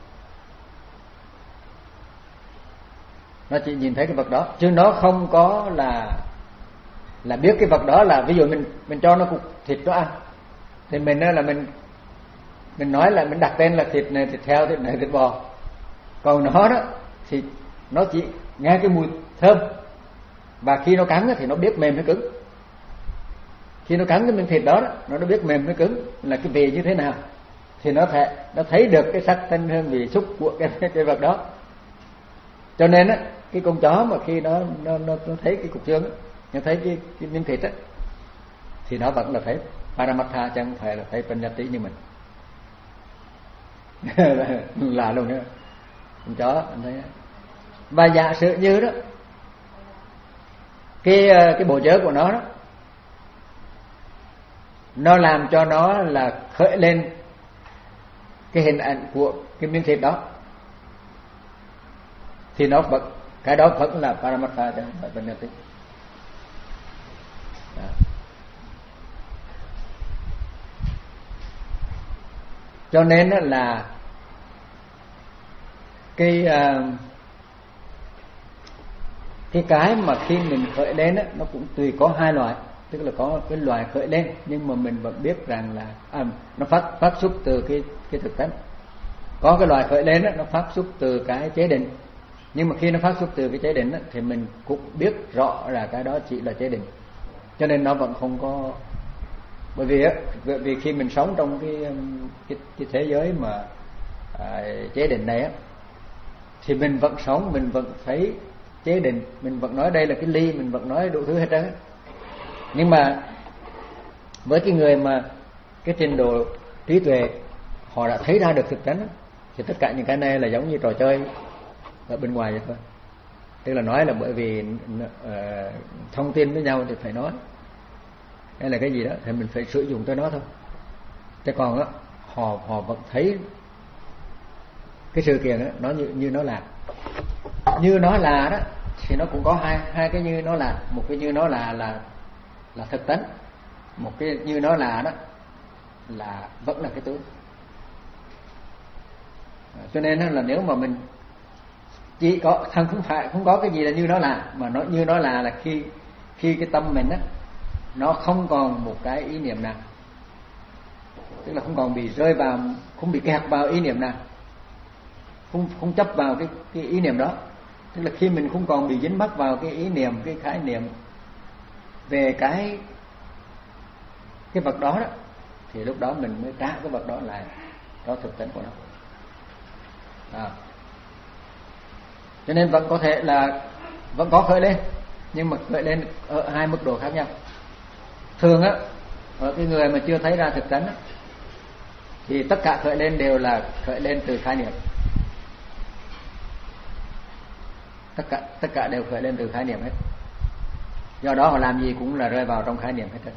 S2: nó chỉ nhìn thấy cái vật đó, chứ nó không có là là biết cái vật đó là, ví dụ mình mình cho nó cục thịt nó ăn thì mình là mình mình nói là mình đặt tên là thịt này, thịt heo, thịt này, thịt bò. Còn nó đó thì nó chỉ nghe cái mùi thơm, và khi nó cắn thì nó biết mềm hay cứng. Khi nó cắn cái miếng thịt đó, đó nó nó biết mềm hay cứng là cái vị như thế nào, thì nó thể nó thấy được cái sắc thanh hương vị xúc của cái cái vật đó. Cho nên á, cái con chó mà khi nó nó nó, nó thấy cái cục xương, nó thấy cái, cái miếng thịt á, thì nó vẫn là thấy Paramattha, chứ không phải là thấy Panyati như mình. Là luôn đó con chó anh thấy. Và giả sử như đó cái cái bộ nhớ của nó đó, nó làm cho nó là khởi lên cái hình ảnh của cái miếng thịt đó, thì nó vẫn, cái đó vẫn là Paramattha chứ không phải Panyati. Cho nên là cái cái cái mà khi mình khởi lên đó, nó cũng tùy có hai loại, tức là có cái loại khởi lên nhưng mà mình vẫn biết rằng là à, nó phát phát xuất từ cái cái thực tánh. Có cái loại khởi lên đó, nó phát xuất từ cái chế định, nhưng mà khi nó phát xuất từ cái chế định đó, thì mình cũng biết rõ là cái đó chỉ là chế định, cho nên nó vẫn không có. Bởi vì á, vì khi mình sống trong cái cái, cái thế giới mà à, chế định này á, thì mình vẫn sống, mình vẫn thấy chế định, mình vẫn nói đây là cái ly, mình vẫn nói đủ thứ hết trơn. Nhưng mà với cái người mà cái trình độ trí tuệ họ đã thấy ra được thực tánh, thì tất cả những cái này là giống như trò chơi ở bên ngoài vậy thôi. Tức là nói là bởi vì uh, thông tin với nhau thì phải nói, hay là cái gì đó thì mình phải sử dụng tới nó thôi. Chứ còn á, họ họ vẫn thấy cái sự kiện đó, nó như như nó là như nó là đó, thì nó cũng có hai hai cái như nó là. Một cái như nó là là là thực tánh, một cái như nó là đó là vẫn là cái tướng. Cho nên là nếu mà mình chỉ có thằng không phải không có cái gì là như nó là, mà nó như nó là là khi khi cái tâm mình á, nó không còn một cái ý niệm nào, tức là không còn bị rơi vào, không bị kẹt vào ý niệm nào, không không chấp vào cái cái ý niệm đó. Tức là khi mình không còn bị dính mắc vào cái ý niệm, cái khái niệm về cái cái vật đó đó, thì lúc đó mình mới trả cái vật đó lại có thực tính của nó. À. Cho nên vẫn có thể là vẫn có khởi lên, nhưng mà khởi lên ở hai mức độ khác nhau. Thường á, ở cái người mà chưa thấy ra thực tánh á, thì tất cả khởi lên đều là khởi lên từ khái niệm. Tất cả tất cả đều khởi lên từ khái niệm hết. Do đó họ làm gì cũng là rơi vào trong khái niệm hết.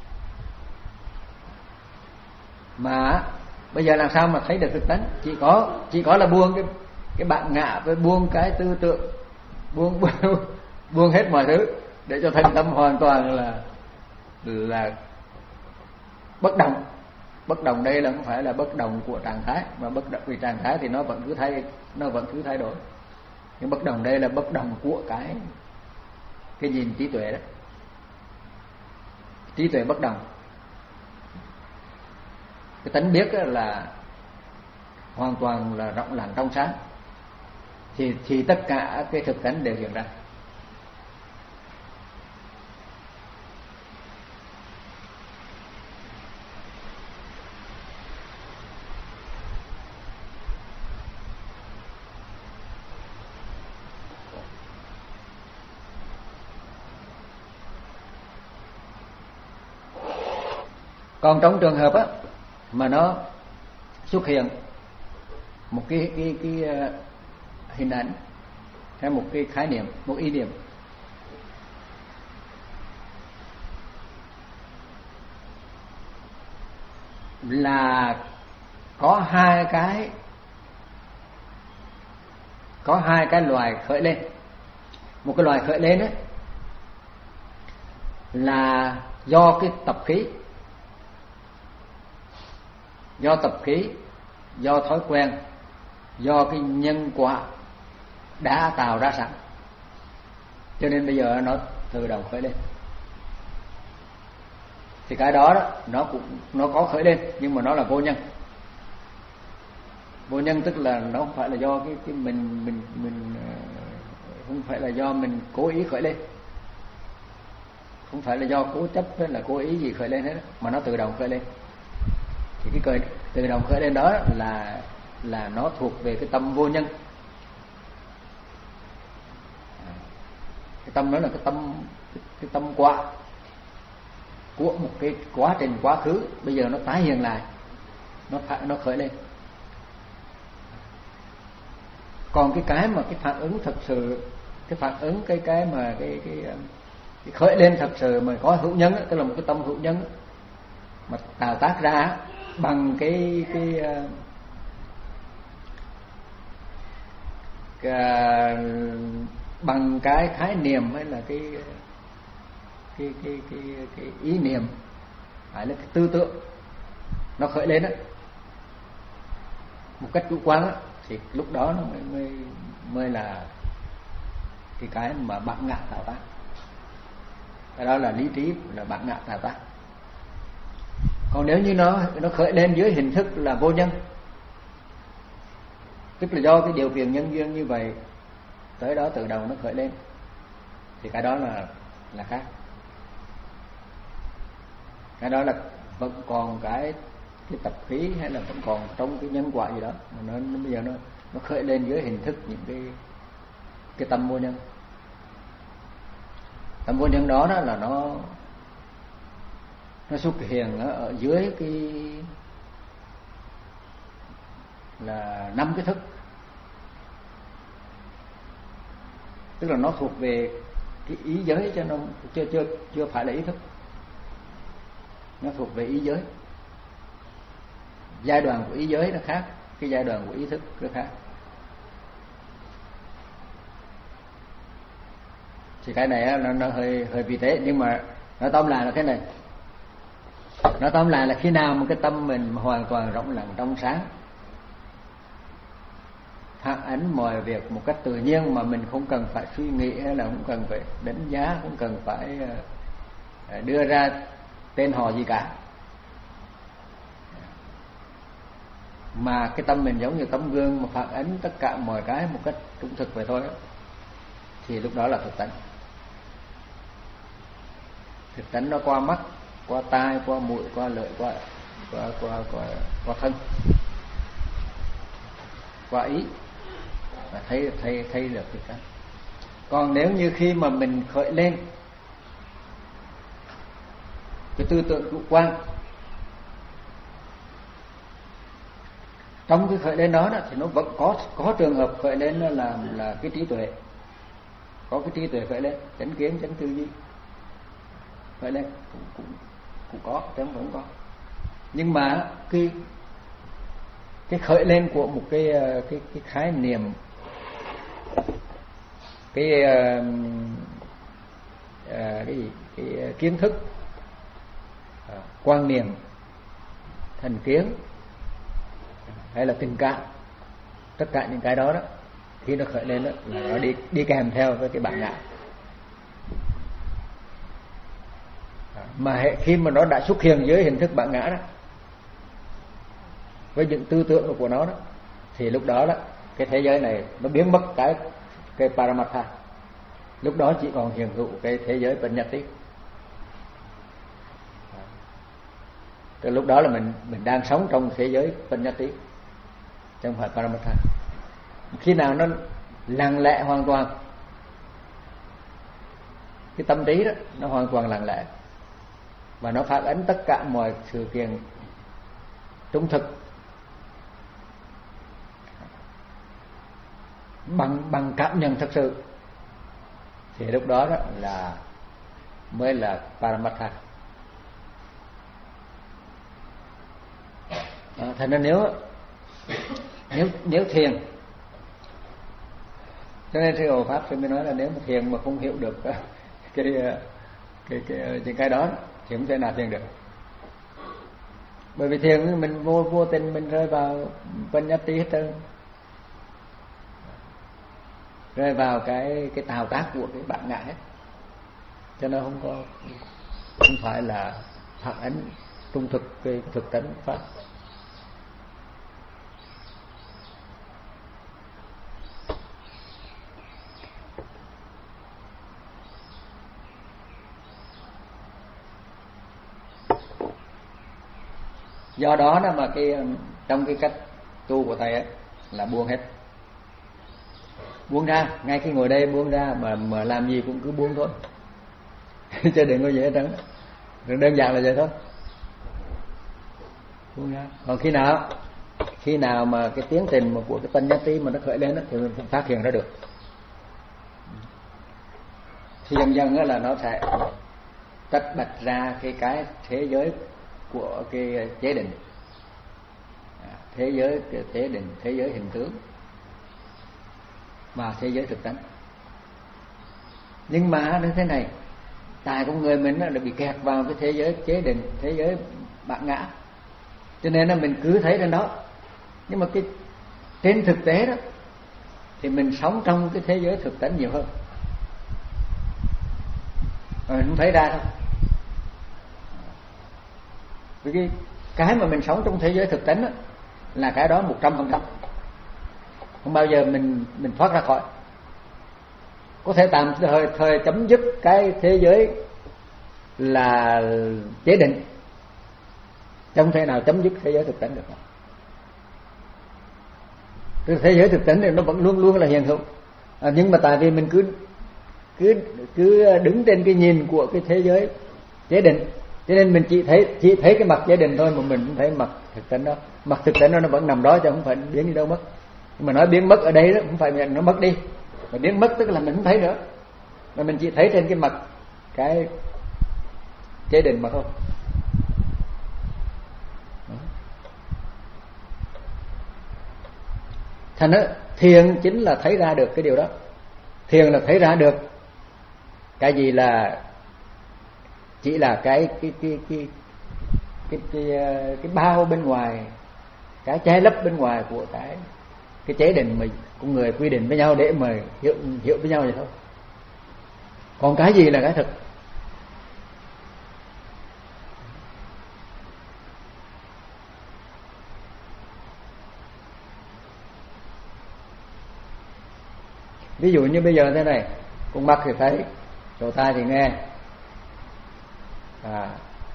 S2: Mà bây giờ làm sao mà thấy được thực tánh? Chỉ có chỉ có là buông cái cái bản ngã, với buông cái tư tưởng, buông buông, buông hết mọi thứ để cho thành tâm hoàn toàn là là bất động. Bất động đây là không phải là bất động của trạng thái, mà bất động vì trạng thái thì nó vẫn cứ thay nó vẫn cứ thay đổi. Nhưng bất động đây là bất động của cái cái nhìn trí tuệ đó. Trí tuệ bất động. Cái tánh biết là hoàn toàn là rộng lặng trong sáng, thì thì tất cả cái thực tánh đều hiện ra. Còn trong trường hợp á mà nó xuất hiện một cái cái cái, cái hình ảnh hay một cái khái niệm, một ý niệm. Là có hai cái có hai cái loài khởi lên. Một cái loài khởi lên đấy là do cái tập khí, do tập khí, do thói quen, do cái nhân quả đã tạo ra sẵn, cho nên bây giờ nó tự động khởi lên. Thì cái đó, đó nó cũng nó có khởi lên, nhưng mà nó là vô nhân. Vô nhân tức là nó không phải là do cái cái mình mình mình không phải là do mình cố ý khởi lên, không phải là do cố chấp hay là cố ý gì khởi lên hết, mà nó tự động khởi lên. Thì cái cười tự động khởi lên đó là là nó thuộc về cái tâm vô nhân. Cái tâm đó là cái tâm cái, cái tâm quả của một cái quá trình quá khứ, bây giờ nó tái hiện lại, nó nó khởi lên. Còn cái cái mà cái phản ứng thật sự, cái phản ứng cái cái mà cái cái, cái khởi lên thật sự mà có hữu nhân, tức là một cái tâm hữu nhân mà tạo tác ra bằng cái cái, cái bằng cái khái niệm hay là cái cái cái cái, cái ý niệm, hay là cái tư tưởng nó khởi lên đó một cách chủ quan đó, thì lúc đó nó mới mới, mới là cái cái mà bản ngã tạo tác. Cái đó là lý trí, là bản ngã tạo tác. Còn nếu như nó nó khởi lên dưới hình thức là vô nhân, tức là do cái điều kiện nhân duyên như vậy, tới đó tự động nó khởi lên, thì cái đó là là khác. Cái đó là vẫn còn cái cái tập khí, hay là vẫn còn trong cái nhân quả gì đó, mà nó, nó bây giờ nó nó khởi lên dưới hình thức những cái cái tâm vô nhân. Tâm vô nhân đó, đó là nó nó xuất hiện ở dưới cái là năm cái thức, tức là nó thuộc về cái ý giới, cho nó chưa chưa chưa phải là ý thức, nó thuộc về ý giới. Giai đoạn của ý giới nó khác, cái giai đoạn của ý thức nó khác. Thì cái này nó, nó hơi hơi vi tế, nhưng mà nó tóm lại là thế này. Nó tóm lại là khi nào một cái tâm mình hoàn toàn rộng lặng trong sáng, phản ánh mọi việc một cách tự nhiên, mà mình không cần phải suy nghĩ, hay là không cần phải đánh giá, không cần phải đưa ra tên họ gì cả, mà cái tâm mình giống như tấm gương mà phản ánh tất cả mọi cái một cách trung thực vậy thôi đó, thì lúc đó là thực tánh. Thực tánh nó qua mắt, qua tai, qua mũi, qua lưỡi, qua qua qua qua, qua thân, qua ý, và thấy thấy thấy được thực tánh. Còn nếu như khi mà mình khởi lên cái tư tưởng chủ quan, trong cái khởi lên đó, đó thì nó vẫn có có trường hợp khởi lên là là cái trí tuệ, có cái trí tuệ khởi lên, chánh kiến, chánh tư duy khởi lên cũng cũng cũng có, chánh vẫn có. Nhưng mà cái cái khởi lên của một cái cái cái khái niệm, cái uh, uh, cái gì cái kiến thức, uh, quan niệm, thành kiến, hay là tình cảm, tất cả những cái đó đó, khi nó khởi lên đó là nó đi đi kèm theo với cái bản ngã. Mà khi mà nó đã xuất hiện dưới hình thức bản ngã đó, với những tư tưởng của nó đó, thì lúc đó đó cái thế giới này nó biến mất cái cái Paramatha. Lúc đó chỉ còn hiện hữu cái thế giới Panyati. Từ lúc đó là mình mình đang sống trong thế giới Panyati, chứ không phải Paramatha. Khi nào nó lặng lẽ hoàn toàn, cái tâm trí đó nó hoàn toàn lặng lẽ, và nó phản ánh tất cả mọi sự kiện trung thực, bằng bằng cảm nhận thật sự, thì lúc đó, đó là mới là Paramatha. À, thành ra nếu nếu nếu thiền, cho nên sư Hộ Pháp sư mới nói là nếu mà thiền mà không hiểu được cái cái cái, cái những cái đó thì không thể nào thiền được. Bởi vì thiền mình vô vô tình mình rơi vào Panyati hết trơn, rơi vào cái cái tạo tác của cái bản ngã hết, cho nên không có không phải là phản ánh trung thực cái thực tánh pháp. Do đó đó mà cái trong cái cách tu của thầy ấy, là buông hết, buông ra, ngay khi ngồi đây buông ra, mà mà làm gì cũng cứ buông thôi chứ đừng có gì hết trơn, đơn giản là vậy thôi, buông ra. Còn khi nào khi nào mà cái tiến trình mà của cái Panyati mà nó khởi lên đó, thì mình cũng phát hiện ra được, thì dần dần đó là nó sẽ tách bạch ra cái cái thế giới của cái chế định, thế giới cái thế định, thế giới hình tướng và thế giới thực tánh. Nhưng mà như thế này, tại con người mình là bị kẹt vào cái thế giới chế định, thế giới bản ngã, cho nên là mình cứ thấy trên đó, nhưng mà cái trên thực tế đó thì mình sống trong cái thế giới thực tánh nhiều hơn, rồi mình không thấy ra đâu. Vì cái cái mà mình sống trong thế giới thực tánh đó, là cái đó một trăm phần trăm, không bao giờ mình mình thoát ra khỏi. Có thể tạm thời thời chấm dứt cái thế giới là chế định, không thể nào chấm dứt thế giới thực tánh được. Cái thế giới thực tánh thì nó vẫn luôn luôn là hiện hữu, à, nhưng mà tại vì mình cứ cứ cứ đứng trên cái nhìn của cái thế giới chế định, cho nên mình chỉ thấy chỉ thấy cái mặt chế định thôi, mà mình không thấy mặt thực tánh đó. Mặt thực tánh đó nó vẫn nằm đó chứ không phải biến đi đâu mất. Nhưng mà nói biến mất ở đây đó không phải nó mất đi, mà biến mất tức là mình không thấy nữa, mà mình chỉ thấy trên cái mặt cái chế định mà thôi. Thành ra thiền chính là thấy ra được cái điều đó. Thiền là thấy ra được cái gì là chỉ là cái cái cái cái cái cái, cái, cái bao bên ngoài, cái che lấp bên ngoài của cái cái chế định mà con người quy định với nhau để mà hiểu hiểu với nhau vậy thôi. Còn cái gì là cái thực? Ví dụ như bây giờ thế này, con mắt thì thấy, lỗ tai thì nghe, à,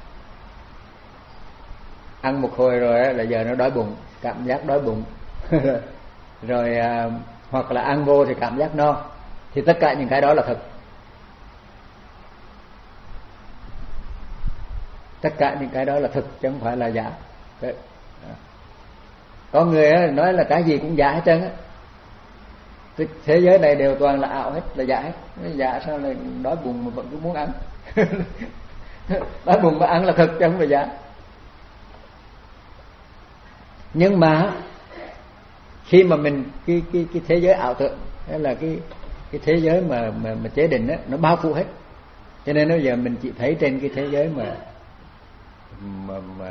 S2: ăn một hồi rồi là giờ nó đói bụng, cảm giác đói bụng rồi à, hoặc là ăn vô thì cảm giác no, thì tất cả những cái đó là thật. Tất cả những cái đó là thực chứ không phải là giả. Có người nói là cái gì cũng giả hết trơn á, thế giới này đều toàn là ảo hết, là giả hết. Giả sao lại đói bụng mà vẫn cứ muốn ăn đói bụng mà ăn là thật chứ không phải giả. Nhưng mà khi mà mình cái cái cái thế giới ảo tưởng, hay là cái cái thế giới mà mà, mà chế định á, nó bao phủ hết, cho nên bây giờ mình chỉ thấy trên cái thế giới mà mà, mà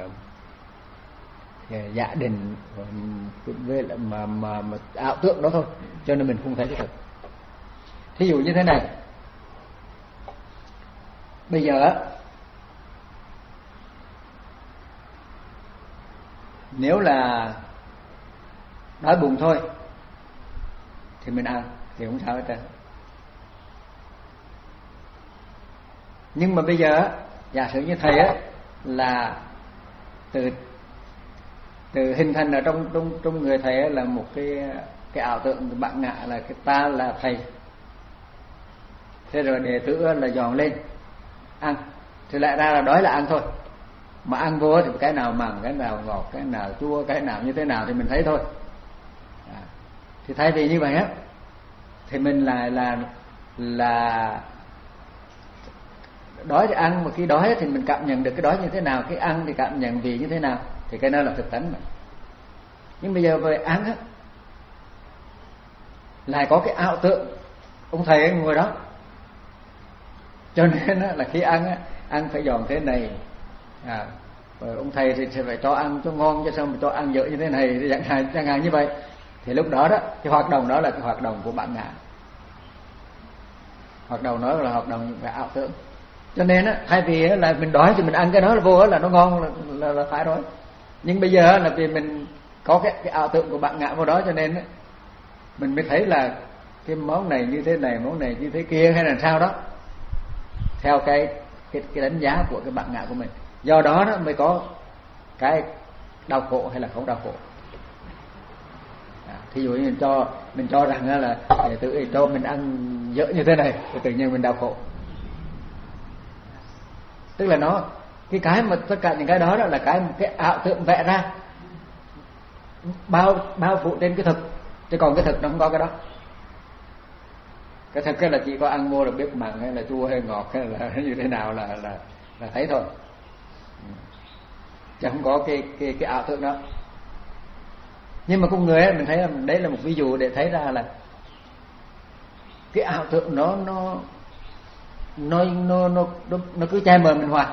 S2: giả định với lại mà, mà mà ảo tưởng đó thôi, cho nên mình không thấy cái thật. Thí dụ như thế này, bây giờ á, nếu là đói bụng thôi thì mình ăn thì không sao hết trơn. Nhưng mà bây giờ giả sử như thầy á, là từ từ hình thành ở trong trong trong người thầy là một cái cái ảo tưởng bản ngã, là cái ta là thầy. Thế rồi đệ tử là dọn lên ăn, thì lại ra là đói là ăn thôi. Mà ăn vô thì cái nào mặn, cái nào ngọt, cái nào chua, cái nào như thế nào thì mình thấy thôi. À, thì thay vì như vậy á, thì mình là là là đói thì ăn, mà khi đói thì mình cảm nhận được cái đói như thế nào, cái ăn thì cảm nhận vị như thế nào, thì cái đó là thực tánh mà. Nhưng bây giờ về ăn á, lại có cái ảo tưởng ông thầy ấy ngồi đó, cho nên á, là khi ăn á, ăn phải dọn thế này, à, rồi ông thầy thì sẽ phải cho ăn cho ngon, cho sao mà cho ăn dở như thế này, chẳng hạn chẳng hạn như vậy. Thì lúc đó đó, cái hoạt động đó là cái hoạt động của bản ngã, hoạt động đó là hoạt động những cái ảo tưởng. Cho nên á, thay vì á, là mình đói thì mình ăn cái đó là vô là nó ngon, là, là, là phải rồi. Nhưng bây giờ á, là vì mình có cái, cái ảo tưởng của bản ngã vào đó, cho nên á, mình mới thấy là cái món này như thế này, món này như thế kia, hay là sao đó, theo cái cái, cái đánh giá của cái bản ngã của mình. Do đó nó mới có cái đau khổ hay là không đau khổ. À, thí dụ như mình cho mình cho rằng là tự cho mình ăn dở như thế này thì tự nhiên mình đau khổ. Tức là nó cái cái mà tất cả những cái đó, đó là cái cái ảo tưởng vẽ ra, bao bao phủ trên cái thực, chứ còn cái thực nó không có cái đó. Cái thực cái là chỉ có ăn vô là biết mặn hay là chua hay ngọt hay là như thế nào là là là thấy thôi, chứ không có cái cái cái ảo tưởng đó. Nhưng mà con người ấy, mình thấy là đấy là một ví dụ để thấy ra là cái ảo tưởng nó nó nó nó nó nó, nó cứ che mờ mình hoài.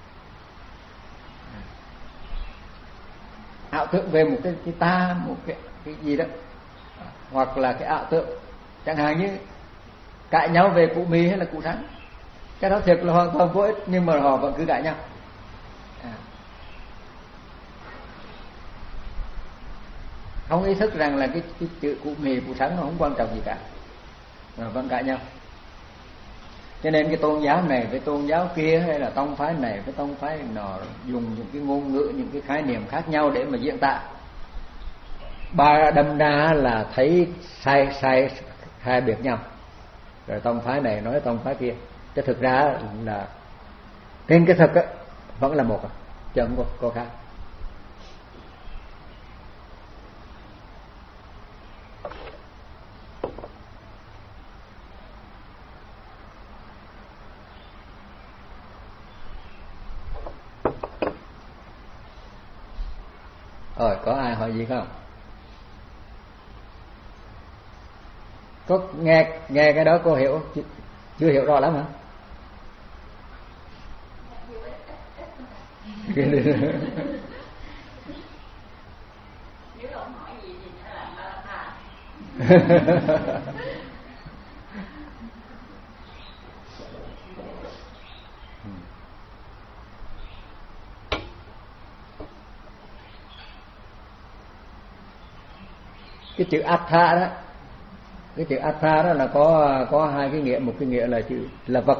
S2: Ảo tưởng về một cái cái ta, một cái cái gì đó, hoặc là cái ảo tưởng chẳng hạn như cãi nhau về củ mì hay là củ sắn, cái đó thiệt là hoàn toàn vô ích, nhưng mà họ vẫn cứ cãi nhau. À, không ý thức rằng là cái, cái chữ củ mì củ sắn nó không quan trọng gì cả, mà vẫn cãi nhau. Cho nên cái tôn giáo này với tôn giáo kia, hay là tông phái này với tông phái nọ, dùng những cái ngôn ngữ, những cái khái niệm khác nhau để mà diễn tả, ba đâm ra là thấy sai sai hai biệt nhau. Rồi tông phái này nói tông phái kia, chứ thực ra là trên cái thực á vẫn là một, chứ không có, có khác. Rồi có ai hỏi gì không? Có nghe nghe cái đó cô hiểu chưa, chưa hiểu rõ lắm hả?
S3: Nếu ông hỏi gì thì sẽ làm là thà.
S2: Cái chữ atha đó, cái chữ atha đó là có có hai cái nghĩa. Một cái nghĩa là chữ là vật,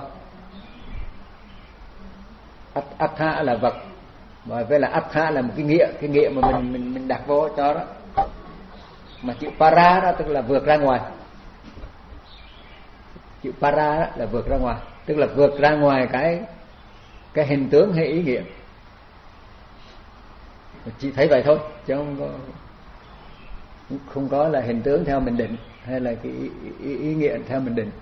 S2: atha là vật, và với là atha là một cái nghĩa, cái nghĩa mà mình mình mình đặt vô cho đó. Mà chữ para đó tức là vượt ra ngoài, chữ para đó là vượt ra ngoài, tức là vượt ra ngoài cái cái hình tướng hay ý nghĩa. Chỉ thấy vậy thôi, chứ không có không có là hình tướng theo mình định, hay là cái ý, ý, ý nghĩa theo mình định.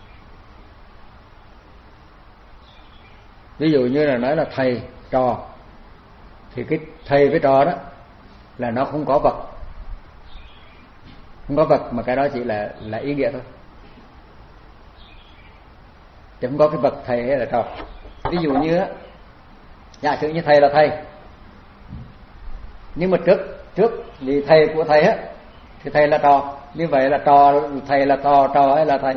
S2: Ví dụ như là nói là thầy trò, thì cái thầy với trò đó là nó không có vật, không có vật, mà cái đó chỉ là là ý nghĩa thôi, chứ không có cái vật thầy hay là trò. Ví dụ như á, giả sử như thầy là thầy, nhưng mà trước trước vì thầy của thầy á thì thầy là trò, như vậy là trò, thầy là trò, trò hay là thầy?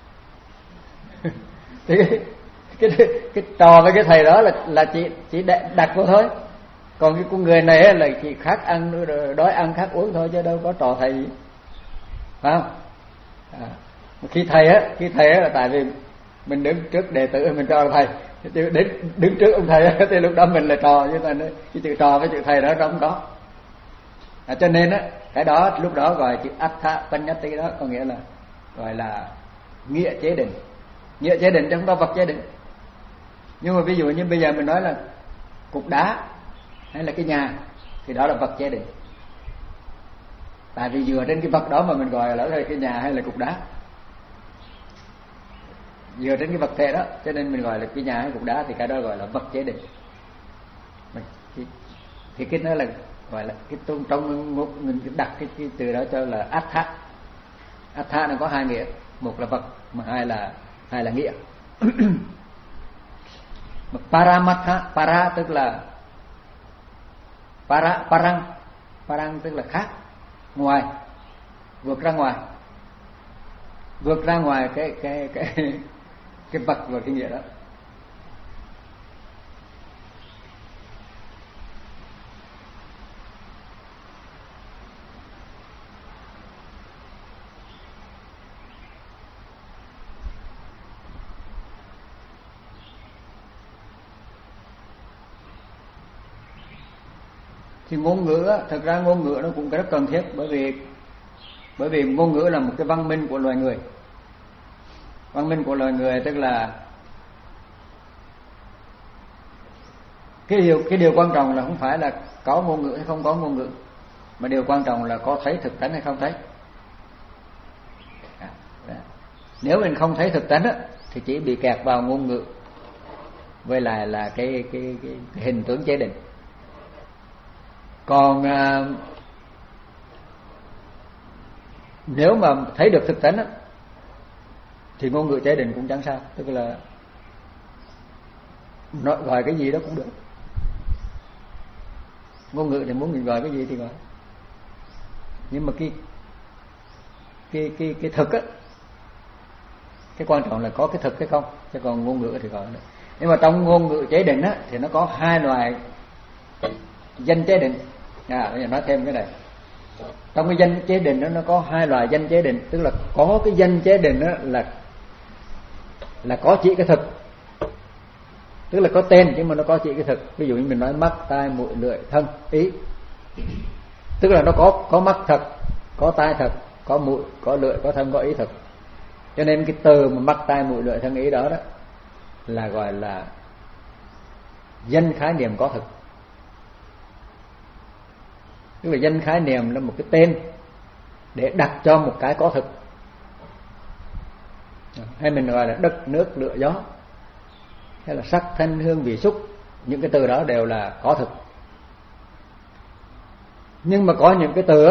S2: Thì cái, cái cái trò với cái thầy đó là là chỉ chỉ đặt vô thôi. Còn cái con người này là chỉ khác ăn, đói ăn khác uống thôi, chứ đâu có trò thầy gì, phải không? À, khi thầy á, khi thầy á là tại vì mình đứng trước đệ tử mình cho là thầy, chứ đến đứng trước ông thầy á, thì lúc đó mình là trò, chứ là cái chữ trò với chữ thầy đó không có. À, cho nên á cái đó lúc đó gọi chữ atha panyati đó, có nghĩa là gọi là nghĩa chế định, nghĩa chế định chứ không có vật chế định. Nhưng mà ví dụ như bây giờ mình nói là cục đá hay là cái nhà thì đó là vật chế định, tại vì dựa trên cái vật đó mà mình gọi là cái nhà hay là cục đá. dựa trên cái vật thể đó, cho nên mình gọi là cái nhà hay cục đá, thì cái đó gọi là vật chế định. Thì, thì cái đó là gọi là cái trong trong mình đặt cái, cái từ đó cho là atha. Atha nó có hai nghĩa, một là vật mà hai là hai là nghĩa. Paramatha, para tức là para, parang, parang tức là khác, ngoài, vượt ra ngoài, vượt ra ngoài cái cái cái cái vật và cái nghĩa đó. Thì ngôn ngữ á, thực ra ngôn ngữ nó cũng rất cần thiết, bởi vì bởi vì ngôn ngữ là một cái văn minh của loài người. Văn minh của loài người tức là cái điều cái điều quan trọng là không phải là có ngôn ngữ hay không có ngôn ngữ, mà điều quan trọng là có thấy thực tánh hay không thấy. À, nếu mình không thấy thực tánh á, thì chỉ bị kẹt vào ngôn ngữ với lại là cái cái, cái, cái hình tướng chế định. Còn à, nếu mà thấy được thực tánh á, thì ngôn ngữ chế định cũng chẳng sao, tức là nói gọi cái gì đó cũng được. Ngôn ngữ thì muốn mình gọi cái gì thì gọi, nhưng mà cái cái cái cái thực á, cái quan trọng là có cái thực hay không, chứ còn ngôn ngữ thì gọi được. Nhưng mà trong ngôn ngữ chế định á, thì nó có hai loại danh chế định. À, bây giờ nói thêm cái này. Trong cái danh chế định đó nó có hai loại danh chế định, tức là có cái danh chế định đó là là có chỉ cái thực, tức là có tên nhưng mà nó có chỉ cái thực. Ví dụ như mình nói mắt, tai, mũi, lưỡi, thân, ý, tức là nó có có mắt thật, có tai thật, có mũi, có lưỡi, có thân, có ý thật. Cho nên cái từ mà mắt, tai, mũi, lưỡi, thân, ý đó đó là gọi là danh khái niệm có thực. Tức là danh khái niệm là một cái tên để đặt cho một cái có thực. Hay mình gọi là đất, nước, lửa, gió, hay là sắc, thanh, hương, vị, xúc. Những cái từ đó đều là có thực. Nhưng mà có những cái từ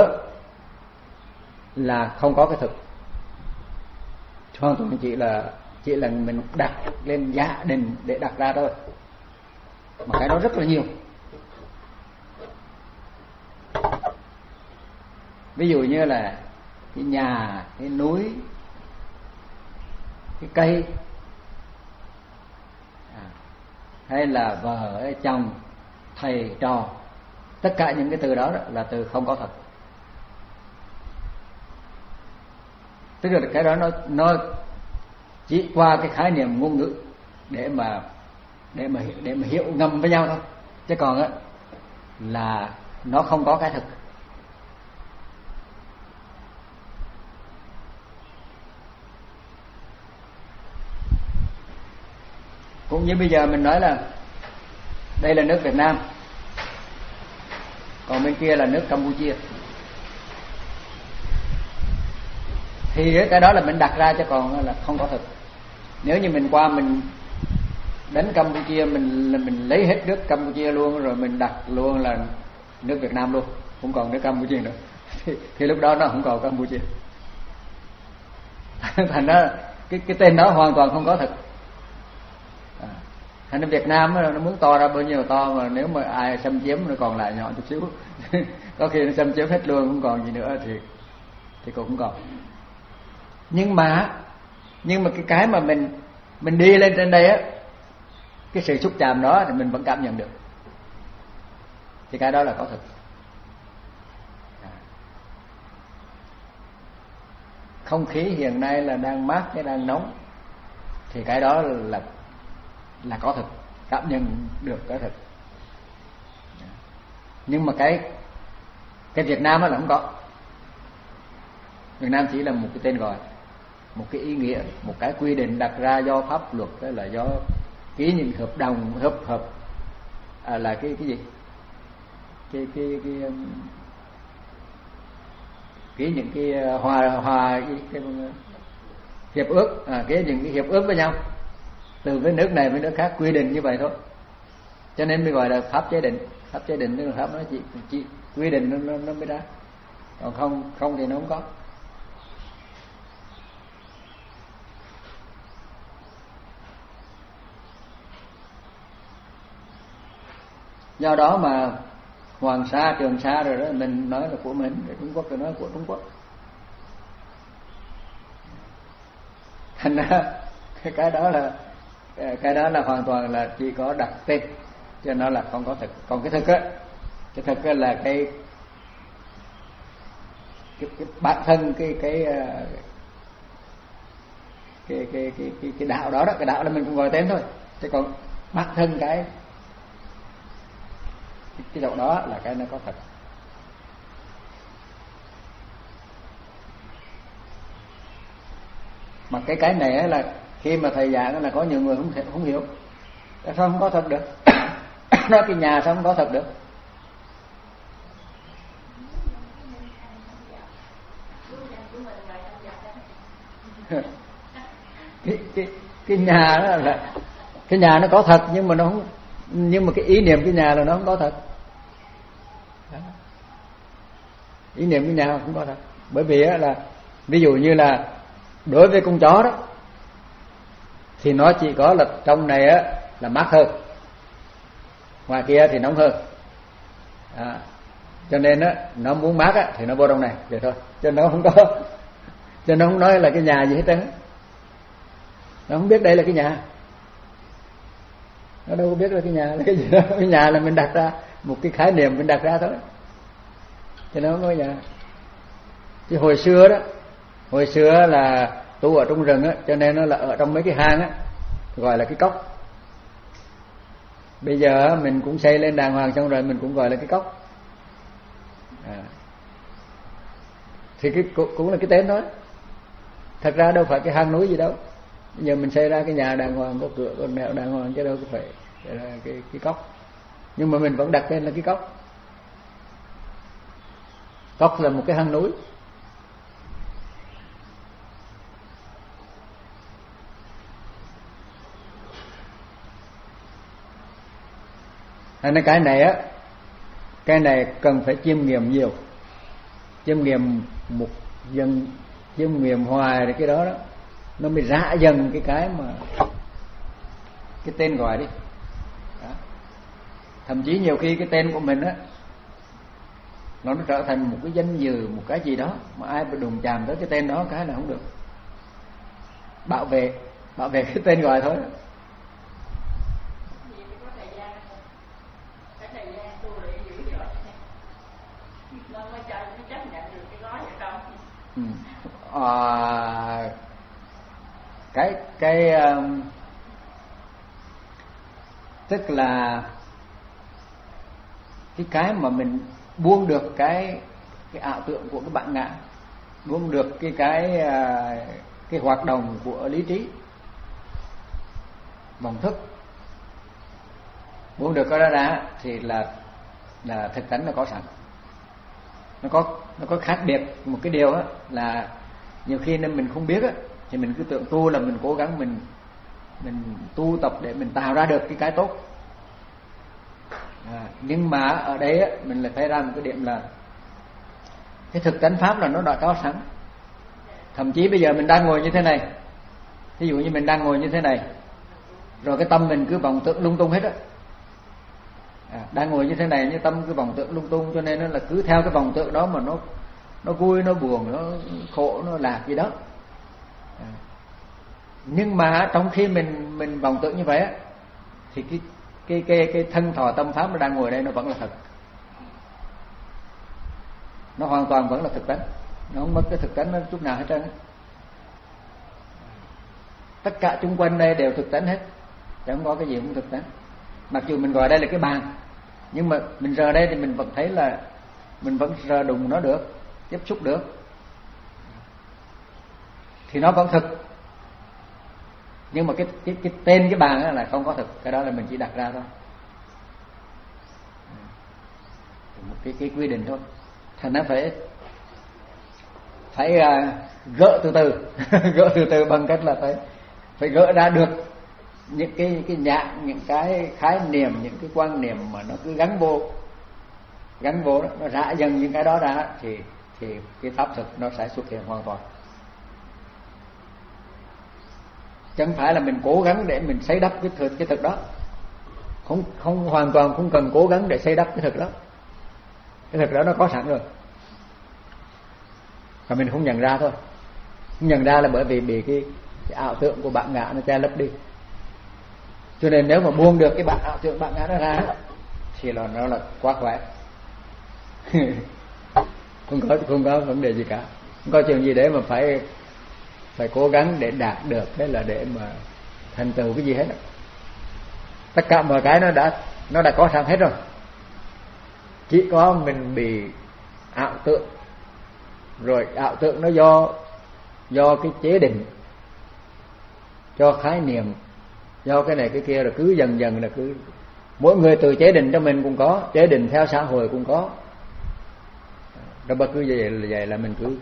S2: là không có cái thực, hoàn toàn chỉ là chỉ là mình đặt lên giả định để đặt ra thôi, mà cái đó rất là nhiều. Ví dụ như là cái nhà, cái núi, cái cây, à, hay là vợ, hay chồng, thầy, trò, tất cả những cái từ đó, đó là từ không có thật. Tức là cái đó nó nó chỉ qua cái khái niệm ngôn ngữ để mà để mà để mà hiểu ngầm với nhau thôi, chứ còn á là nó không có cái thực. Cũng như bây giờ mình nói là đây là nước Việt Nam, còn bên kia là nước Campuchia, thì cái đó là mình đặt ra, chứ còn là không có thực. Nếu như mình qua mình đánh Campuchia, mình mình lấy hết nước Campuchia luôn, rồi mình đặt luôn là nước Việt Nam luôn, không còn nước Campuchia nữa, thì, thì lúc đó nó không còn Campuchia. Thành ra cái cái tên đó hoàn toàn không có thực. À, thành ra Việt Nam nó muốn to ra bao nhiêu to, mà nếu mà ai xâm chiếm nó còn lại nhỏ chút xíu. Có khi nó xâm chiếm hết luôn, không còn gì nữa thì thì cũng không còn. Nhưng mà nhưng mà cái cái mà mình mình đi lên trên đây á, cái sự xúc chạm đó thì mình vẫn cảm nhận được, thì cái đó là có thực. Không khí hiện nay là đang mát hay đang nóng, thì cái đó là là có thực, cảm nhận được cái thực. Nhưng mà cái cái Việt Nam đó là không có. Việt Nam chỉ là một cái tên gọi, một cái ý nghĩa, một cái quy định đặt ra do pháp luật, đó là do ký những hợp đồng hợp hợp à, là cái cái gì cái cái cái, cái ký những cái hòa hòa cái, cái hiệp ước, à, cái những cái hiệp ước với nhau từ với nước này với nước khác quy định như vậy thôi, cho nên mới gọi là pháp chế định. Pháp chế định tức là pháp nó chỉ, chỉ quy định nó, nó, nó mới ra, còn không không thì nó không có. Do đó mà Hoàng Sa, Trường Sa rồi đó mình nói là của mình, rồi Trung Quốc thì nói của Trung Quốc. Thành ra cái, cái đó là cái đó là hoàn toàn là chỉ có đặt tên, cho nó là không có thực. Còn cái thực á, cái thực á là cái cái, cái bản thân cái cái cái cái cái cái cái đạo đó đó, cái đạo là mình cũng gọi tên thôi, chứ còn bản thân cái cái chỗ đó là cái nó có thật. Mà cái cái này là khi mà thầy giảng là có nhiều người không thể không hiểu, tại sao không có thật được? Nói cái nhà sao không có thật được? cái cái cái nhà đó là cái nhà nó có thật, nhưng mà nó không, nhưng mà cái ý niệm cái nhà là nó không có thật. Ý niệm cái nhà không có thật, bởi vì là ví dụ như là đối với con chó đó thì nó chỉ có là trong này á là mát hơn, ngoài kia thì nóng hơn, à, cho nên á nó muốn mát á thì nó vô trong này vậy thôi, cho nó không có, cho nó không nói là cái nhà gì hết trơn, nó không biết đây là cái nhà, nó đâu có biết là cái nhà là cái gì đó. Cái nhà là mình đặt ra một cái khái niệm mình đặt ra thôi, cho nó không có nhà. Chứ hồi xưa đó, hồi xưa là tu ở trong rừng á, cho nên nó là ở trong mấy cái hang á, gọi là cái cốc. Bây giờ mình cũng xây lên đàng hoàng xong rồi mình cũng gọi là cái cốc, à. Thì cái cũng là cái tên thôi, thật ra đâu phải cái hang núi gì đâu. Bây giờ mình xây ra cái nhà đàng hoàng, có cửa có nẻo đàng hoàng, chứ đâu có phải là cái cái cốc, nhưng mà mình vẫn đặt tên là cái cốc. Cốc là một cái hang núi. Nên cái này á, cái này cần phải chiêm nghiệm nhiều, chiêm nghiệm một dần, chiêm nghiệm hoài thì cái đó đó nó mới rã dần cái cái mà cái tên gọi đi. Đó. Thậm chí nhiều khi cái tên của mình á nó nó trở thành một cái danh dự, một cái gì đó mà ai phải đụng chạm tới cái tên đó cái là không được. Bảo vệ, bảo vệ cái tên gọi thôi. Ừ. À, cái cái um, tức là cái cái mà mình buông được cái cái ảo tưởng của cái bản ngã, buông được cái cái cái hoạt động của lý trí vọng thức, buông được cái đó ra thì là là thực tánh nó có sẵn. Nó có nó có khác biệt một cái điều á, là nhiều khi nên mình không biết á thì mình cứ tưởng tu là mình cố gắng mình mình tu tập để mình tạo ra được cái cái tốt, à, nhưng mà ở đây á mình lại thấy ra một cái điểm là cái thực tánh pháp là nó đã có sẵn. Thậm chí bây giờ mình đang ngồi như thế này, ví dụ như mình đang ngồi như thế này, rồi cái tâm mình cứ vọng tưởng lung tung hết á. À, đang ngồi như thế này nhưng tâm cứ vọng tưởng lung tung, cho nên nó là cứ theo cái vọng tưởng đó mà nó nó vui, nó buồn, nó khổ, nó lạc gì đó. À, nhưng mà trong khi mình mình vọng tưởng như vậy á, thì cái cái cái cái thân thọ tâm pháp nó đang ngồi đây nó vẫn là thật, nó hoàn toàn vẫn là thực tánh, nó không mất cái thực tánh nó chút nào hết trơn. Tất cả xung quanh đây đều thực tánh hết, chẳng có cái gì không thực tánh. Mặc dù mình gọi đây là cái bàn, nhưng mà mình rờ đây thì mình vẫn thấy là mình vẫn rờ đụng nó được, tiếp xúc được, thì nó vẫn thực. Nhưng mà cái cái cái tên cái bàn là không có thực, cái đó là mình chỉ đặt ra thôi, một cái cái quy định thôi. Thành nó phải phải gỡ từ từ gỡ từ từ bằng cách là phải phải gỡ ra được những cái cái nhãn, những cái khái niệm, những cái quan niệm mà nó cứ gắn vô gắn vô đó, nó rã dần những cái đó ra thì thì cái pháp thực nó sẽ xuất hiện hoàn toàn. Chẳng phải là mình cố gắng để mình xây đắp cái thực cái thực đó, không không hoàn toàn không cần cố gắng để xây đắp cái thực đó, cái thực đó nó có sẵn rồi, và mình không nhận ra thôi. Không nhận ra là bởi vì bị cái, cái ảo tưởng của bản ngã nó che lấp đi. Cho nên nếu mà buông được cái bản ảo tưởng bản ngã nó ra thì là nó là quá khỏe. không có không có vấn đề gì cả, không có chuyện gì để mà phải phải cố gắng để đạt được, hay là để mà thành tựu cái gì hết. Tất cả mọi cái nó đã nó đã có sẵn hết rồi, chỉ có mình bị ảo tưởng. Rồi ảo tưởng nó do do cái chế định, do khái niệm, do cái này cái kia, rồi cứ dần dần là cứ mỗi người tự chế định cho mình cũng có, chế định theo xã hội cũng có. Rồi bất cứ vậy là vậy là mình cứ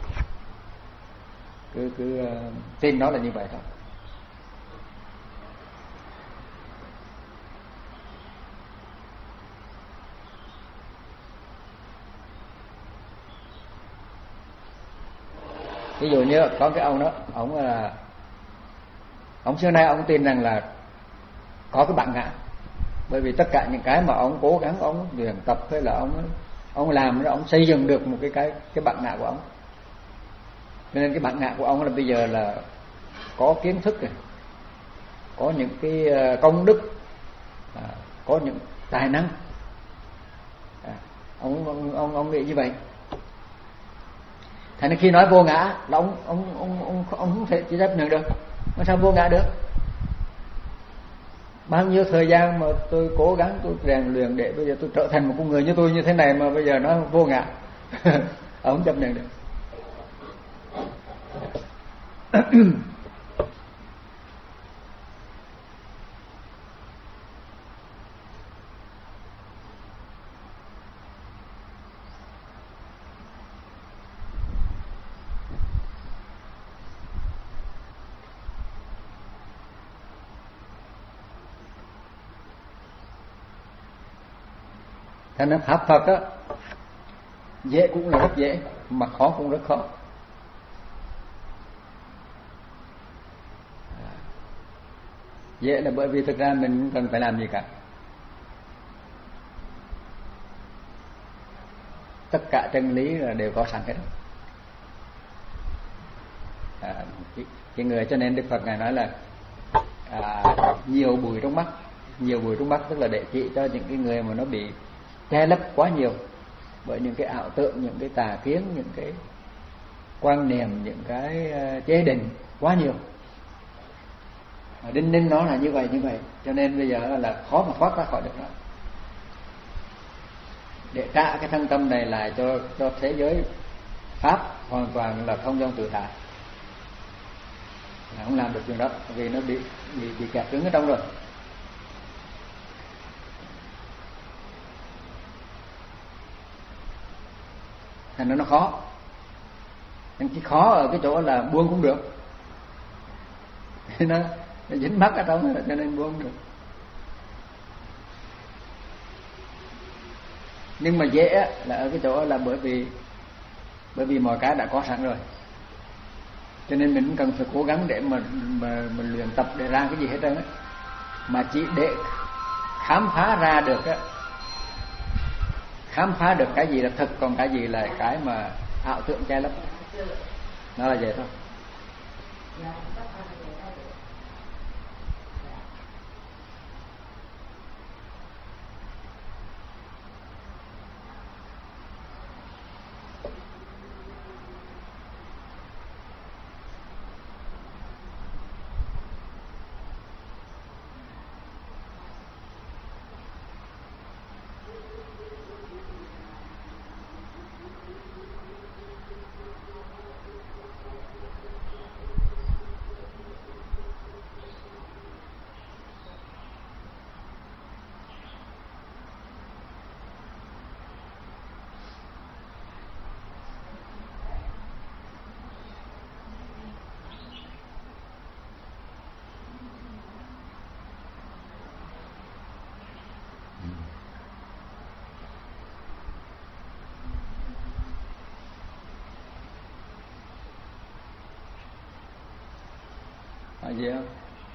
S2: cứ cứ uh, tin nó là như vậy thôi. Ví dụ như có cái ông đó, ông là ông xưa nay ông tin rằng là có cái bản ngã, bởi vì tất cả những cái mà ông cố gắng ông luyện tập hay là ông ông làm đó, ông xây dựng được một cái cái cái bản ngã của ông. Cho nên cái bản ngã của ông là bây giờ là có kiến thức này, có những cái công đức, à, có những tài năng. À, ông ông ông ông nghĩ như vậy. Thành ra khi nói vô ngã là ông ông ông ông ông không thể chỉ chấp nhận được. Mà sao vô ngã được? Bao nhiêu thời gian mà tôi cố gắng tôi rèn luyện để bây giờ tôi trở thành một con người như tôi như thế này mà bây giờ nó vô ngã. Ông không chấp nhận được. Cho nên pháp Phật á, dễ cũng là rất dễ, mà khó cũng rất khó. Dễ là bởi vì thực ra mình không cần phải làm gì cả. Tất cả chân lý là đều có sẵn hết. À, cái, cái người cho nên Đức Phật Ngài nói là à, nhiều bụi trong mắt, nhiều bụi trong mắt tức là để chỉ cho những cái người mà nó bị che lấp quá nhiều bởi những cái ảo tưởng, những cái tà kiến, những cái quan niệm, những cái chế định quá nhiều. Đinh ninh nó là như vậy như vậy, cho nên bây giờ là khó mà thoát ra khỏi được nó. Để trả cái thân tâm này lại cho cho thế giới pháp hoàn toàn là thông dong tự tại, là không làm được chuyện đó, vì nó bị bị bị kẹt cứng ở trong rồi. Thành ra nó khó. Nên cái khó ở cái chỗ là buông cũng được. nó, nó dính mắc ở trong rồi, cho nên buông được. Nhưng mà dễ là ở cái chỗ là bởi vì bởi vì mọi cái đã có sẵn rồi, cho nên mình cũng cần phải cố gắng để mà mà mình luyện tập để ra cái gì hết trơn á, mà chỉ để khám phá ra được á, khám phá được cái gì là thực, còn cái gì là cái mà ảo tưởng che lấp. Nó là vậy thôi. Hỏi gì không?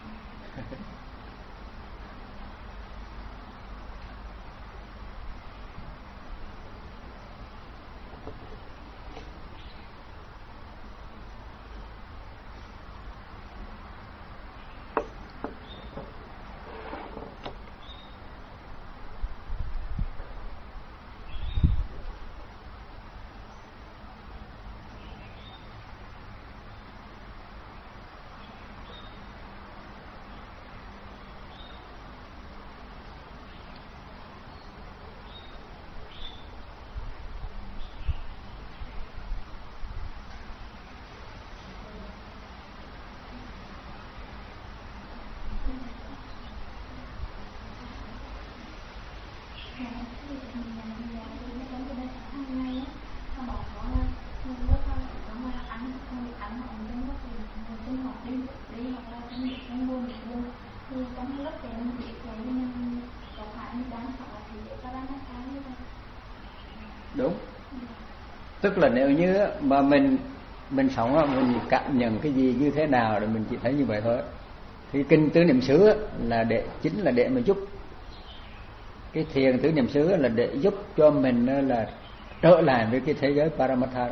S2: Đúng. Tức là nếu như mà mình mình sống mình cảm nhận cái gì như thế nào thì mình chỉ thấy như vậy thôi. Thì kinh tứ niệm xứ là để chính là để mà giúp cái thiền tứ niệm xứ là để giúp cho mình là trở lại với cái thế giới Paramatha đó.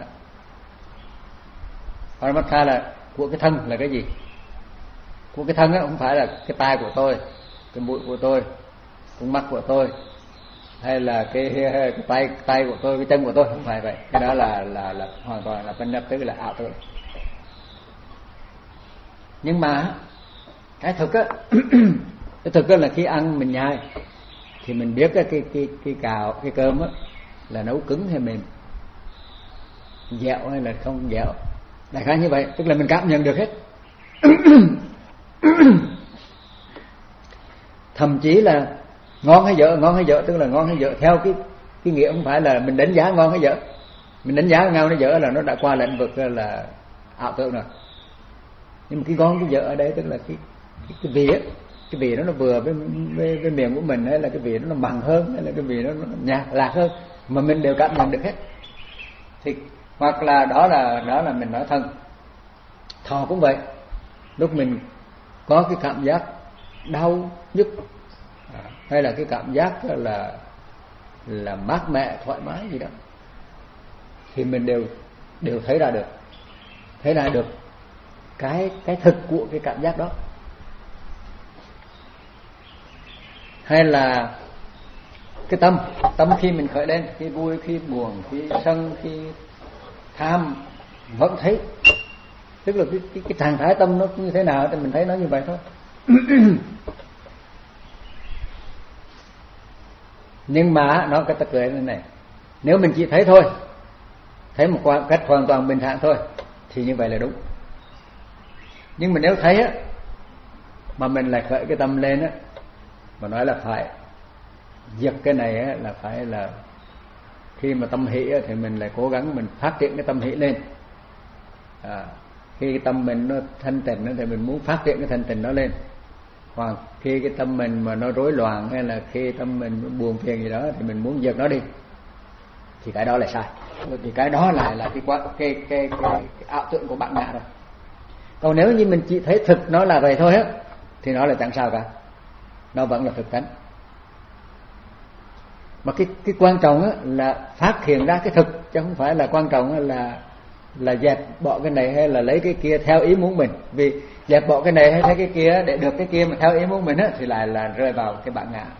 S2: Paramatha là của cái thân là cái gì? Của cái thân đó không phải là cái tai của tôi, cái mũi của tôi, con mắt của tôi, hay là cái, cái tay tay của tôi, cái chân của tôi, không phải vậy. Cái đó là là là hoàn toàn là bên nhập, tức là ảo tưởng. Nhưng mà cái thực á, cái thực á là khi ăn mình nhai thì mình biết cái cái cái cái cào cái cơm á là nấu cứng hay mềm, dẻo hay là không dẻo, đại khái như vậy. Tức là mình cảm nhận được hết. Thậm chí là ngon hay dở, ngon hay dở tức là ngon hay dở theo cái cái nghĩa không phải là mình đánh giá ngon hay dở. Mình đánh giá ngon hay dở là nó đã qua lĩnh vực là ảo tưởng rồi. Nhưng mà cái ngon cái dở ở đây tức là cái cái, cái vị á, cái vị nó nó vừa với, với với miệng của mình, hay là cái vị nó nó mặn hơn, hay là cái vị nó, nó nhạt lạc hơn, mà mình đều cảm nhận được hết. Thì hoặc là đó là đó là mình nói thân. Thọ cũng vậy. Lúc mình có cái cảm giác đau nhức hay là cái cảm giác là là mát mẻ thoải mái gì đó thì mình đều đều thấy ra được, thấy ra được cái cái thực của cái cảm giác đó. Hay là cái tâm, tâm khi mình khởi lên, khi vui, khi buồn, khi sân, khi tham vẫn thấy. Tức là cái cái, cái trạng thái tâm nó như thế nào thì mình thấy nó như vậy thôi. Nhưng mà nó cái ta cười như này, nếu mình chỉ thấy thôi, thấy một cách hoàn toàn bình thản thôi thì như vậy là đúng. Nhưng mà nếu thấy á mà mình lại khởi cái tâm lên á, mà nói là phải giật cái này á, là phải là khi mà tâm hỷ á, thì mình lại cố gắng mình phát triển cái tâm hỷ lên. À, khi cái tâm mình nó thanh tịnh á, thì mình muốn phát triển cái thanh tịnh đó lên. Hoặc khi cái tâm mình mà nó rối loạn, hay là khi tâm mình buồn phiền gì đó thì mình muốn giật nó đi, thì cái đó là sai. Bởi vì cái đó lại là cái cái cái, cái, cái, cái ảo tưởng của bạn ngã rồi. Còn nếu như mình chỉ thấy thực nó là vậy thôi á thì nó là chẳng sao cả, nó vẫn là thực tánh. Mà cái cái quan trọng á là phát hiện ra cái thực, chứ không phải là quan trọng là là dẹp bỏ cái này hay là lấy cái kia theo ý muốn mình. Vì dẹp bỏ cái này hay lấy cái kia để được cái kia mà theo ý muốn mình á thì lại là rơi vào cái bản ngã,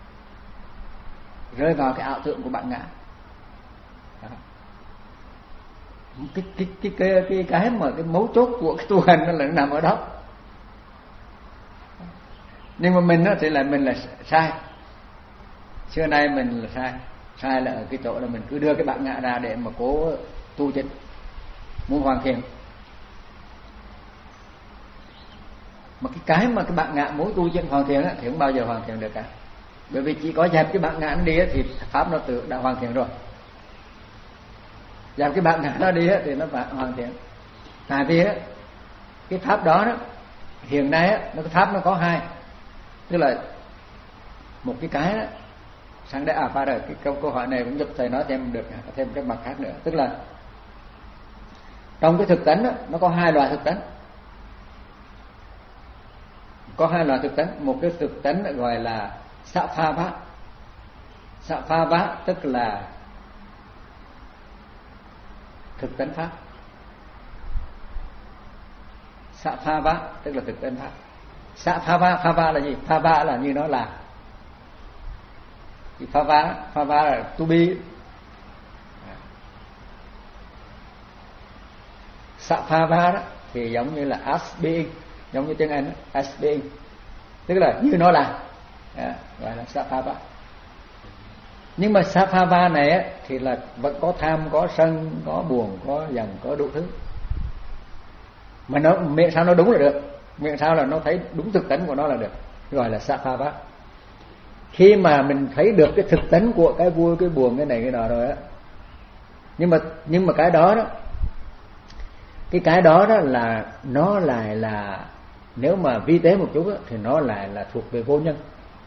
S2: rơi vào cái ảo tưởng của bản ngã. Đó. Cái cái cái cái cái cái mà cái mấu chốt của cái tu hành nó là nó nằm ở đó. Nhưng mà mình á thì là mình là sai. Xưa nay mình là sai. Sai là ở cái chỗ là mình cứ đưa cái bản ngã ra để mà cố tu chính, muốn hoàn thiện. Mà cái cái mà cái bản ngã muốn tu chính hoàn thiện á thì không bao giờ hoàn thiện được cả. Bởi vì chỉ có dẹp cái bản ngã nó đi á thì pháp nó tự đã hoàn thiện rồi. Dẹp cái bản ngã nó đi á thì nó phải hoàn thiện. Tại vì á cái pháp đó đó hiện nay á nó cái pháp nó có hai. Tức là một cái cái đó sáng đây à pha rồi cái câu câu hỏi này cũng giúp thầy nói thêm được thêm cái mặt khác nữa. Tức là trong cái thực tánh đó, nó có hai loại thực tánh. có hai loại thực tánh. Một cái thực tánh gọi là xạ pha vá. Xạ pha vá tức là thực tánh pháp. Xạ pha vá tức là thực tánh pháp. Xạ pha vá, pha vá là gì? Pha vá là như nó là. Thì pha vá, pha vá là to be. Xạ pha vá đó thì giống như là as being, giống như tiếng Anh đó, as being, tức là như nó là, à, gọi là xạ pha vá. Nhưng mà xạ pha vá này á, thì là vẫn có tham, có sân, có buồn, có giận, có đủ thứ. Mà nó miệng sao nó đúng là được, miệng sao là nó thấy đúng thực tánh của nó là được, gọi là xạ pha vá. Khi mà mình thấy được cái thực tánh của cái vui, cái buồn, cái này cái nọ rồi á, nhưng mà nhưng mà cái đó đó, cái cái đó đó là nó lại là, nếu mà vi tế một chút đó, thì nó lại là thuộc về vô nhân.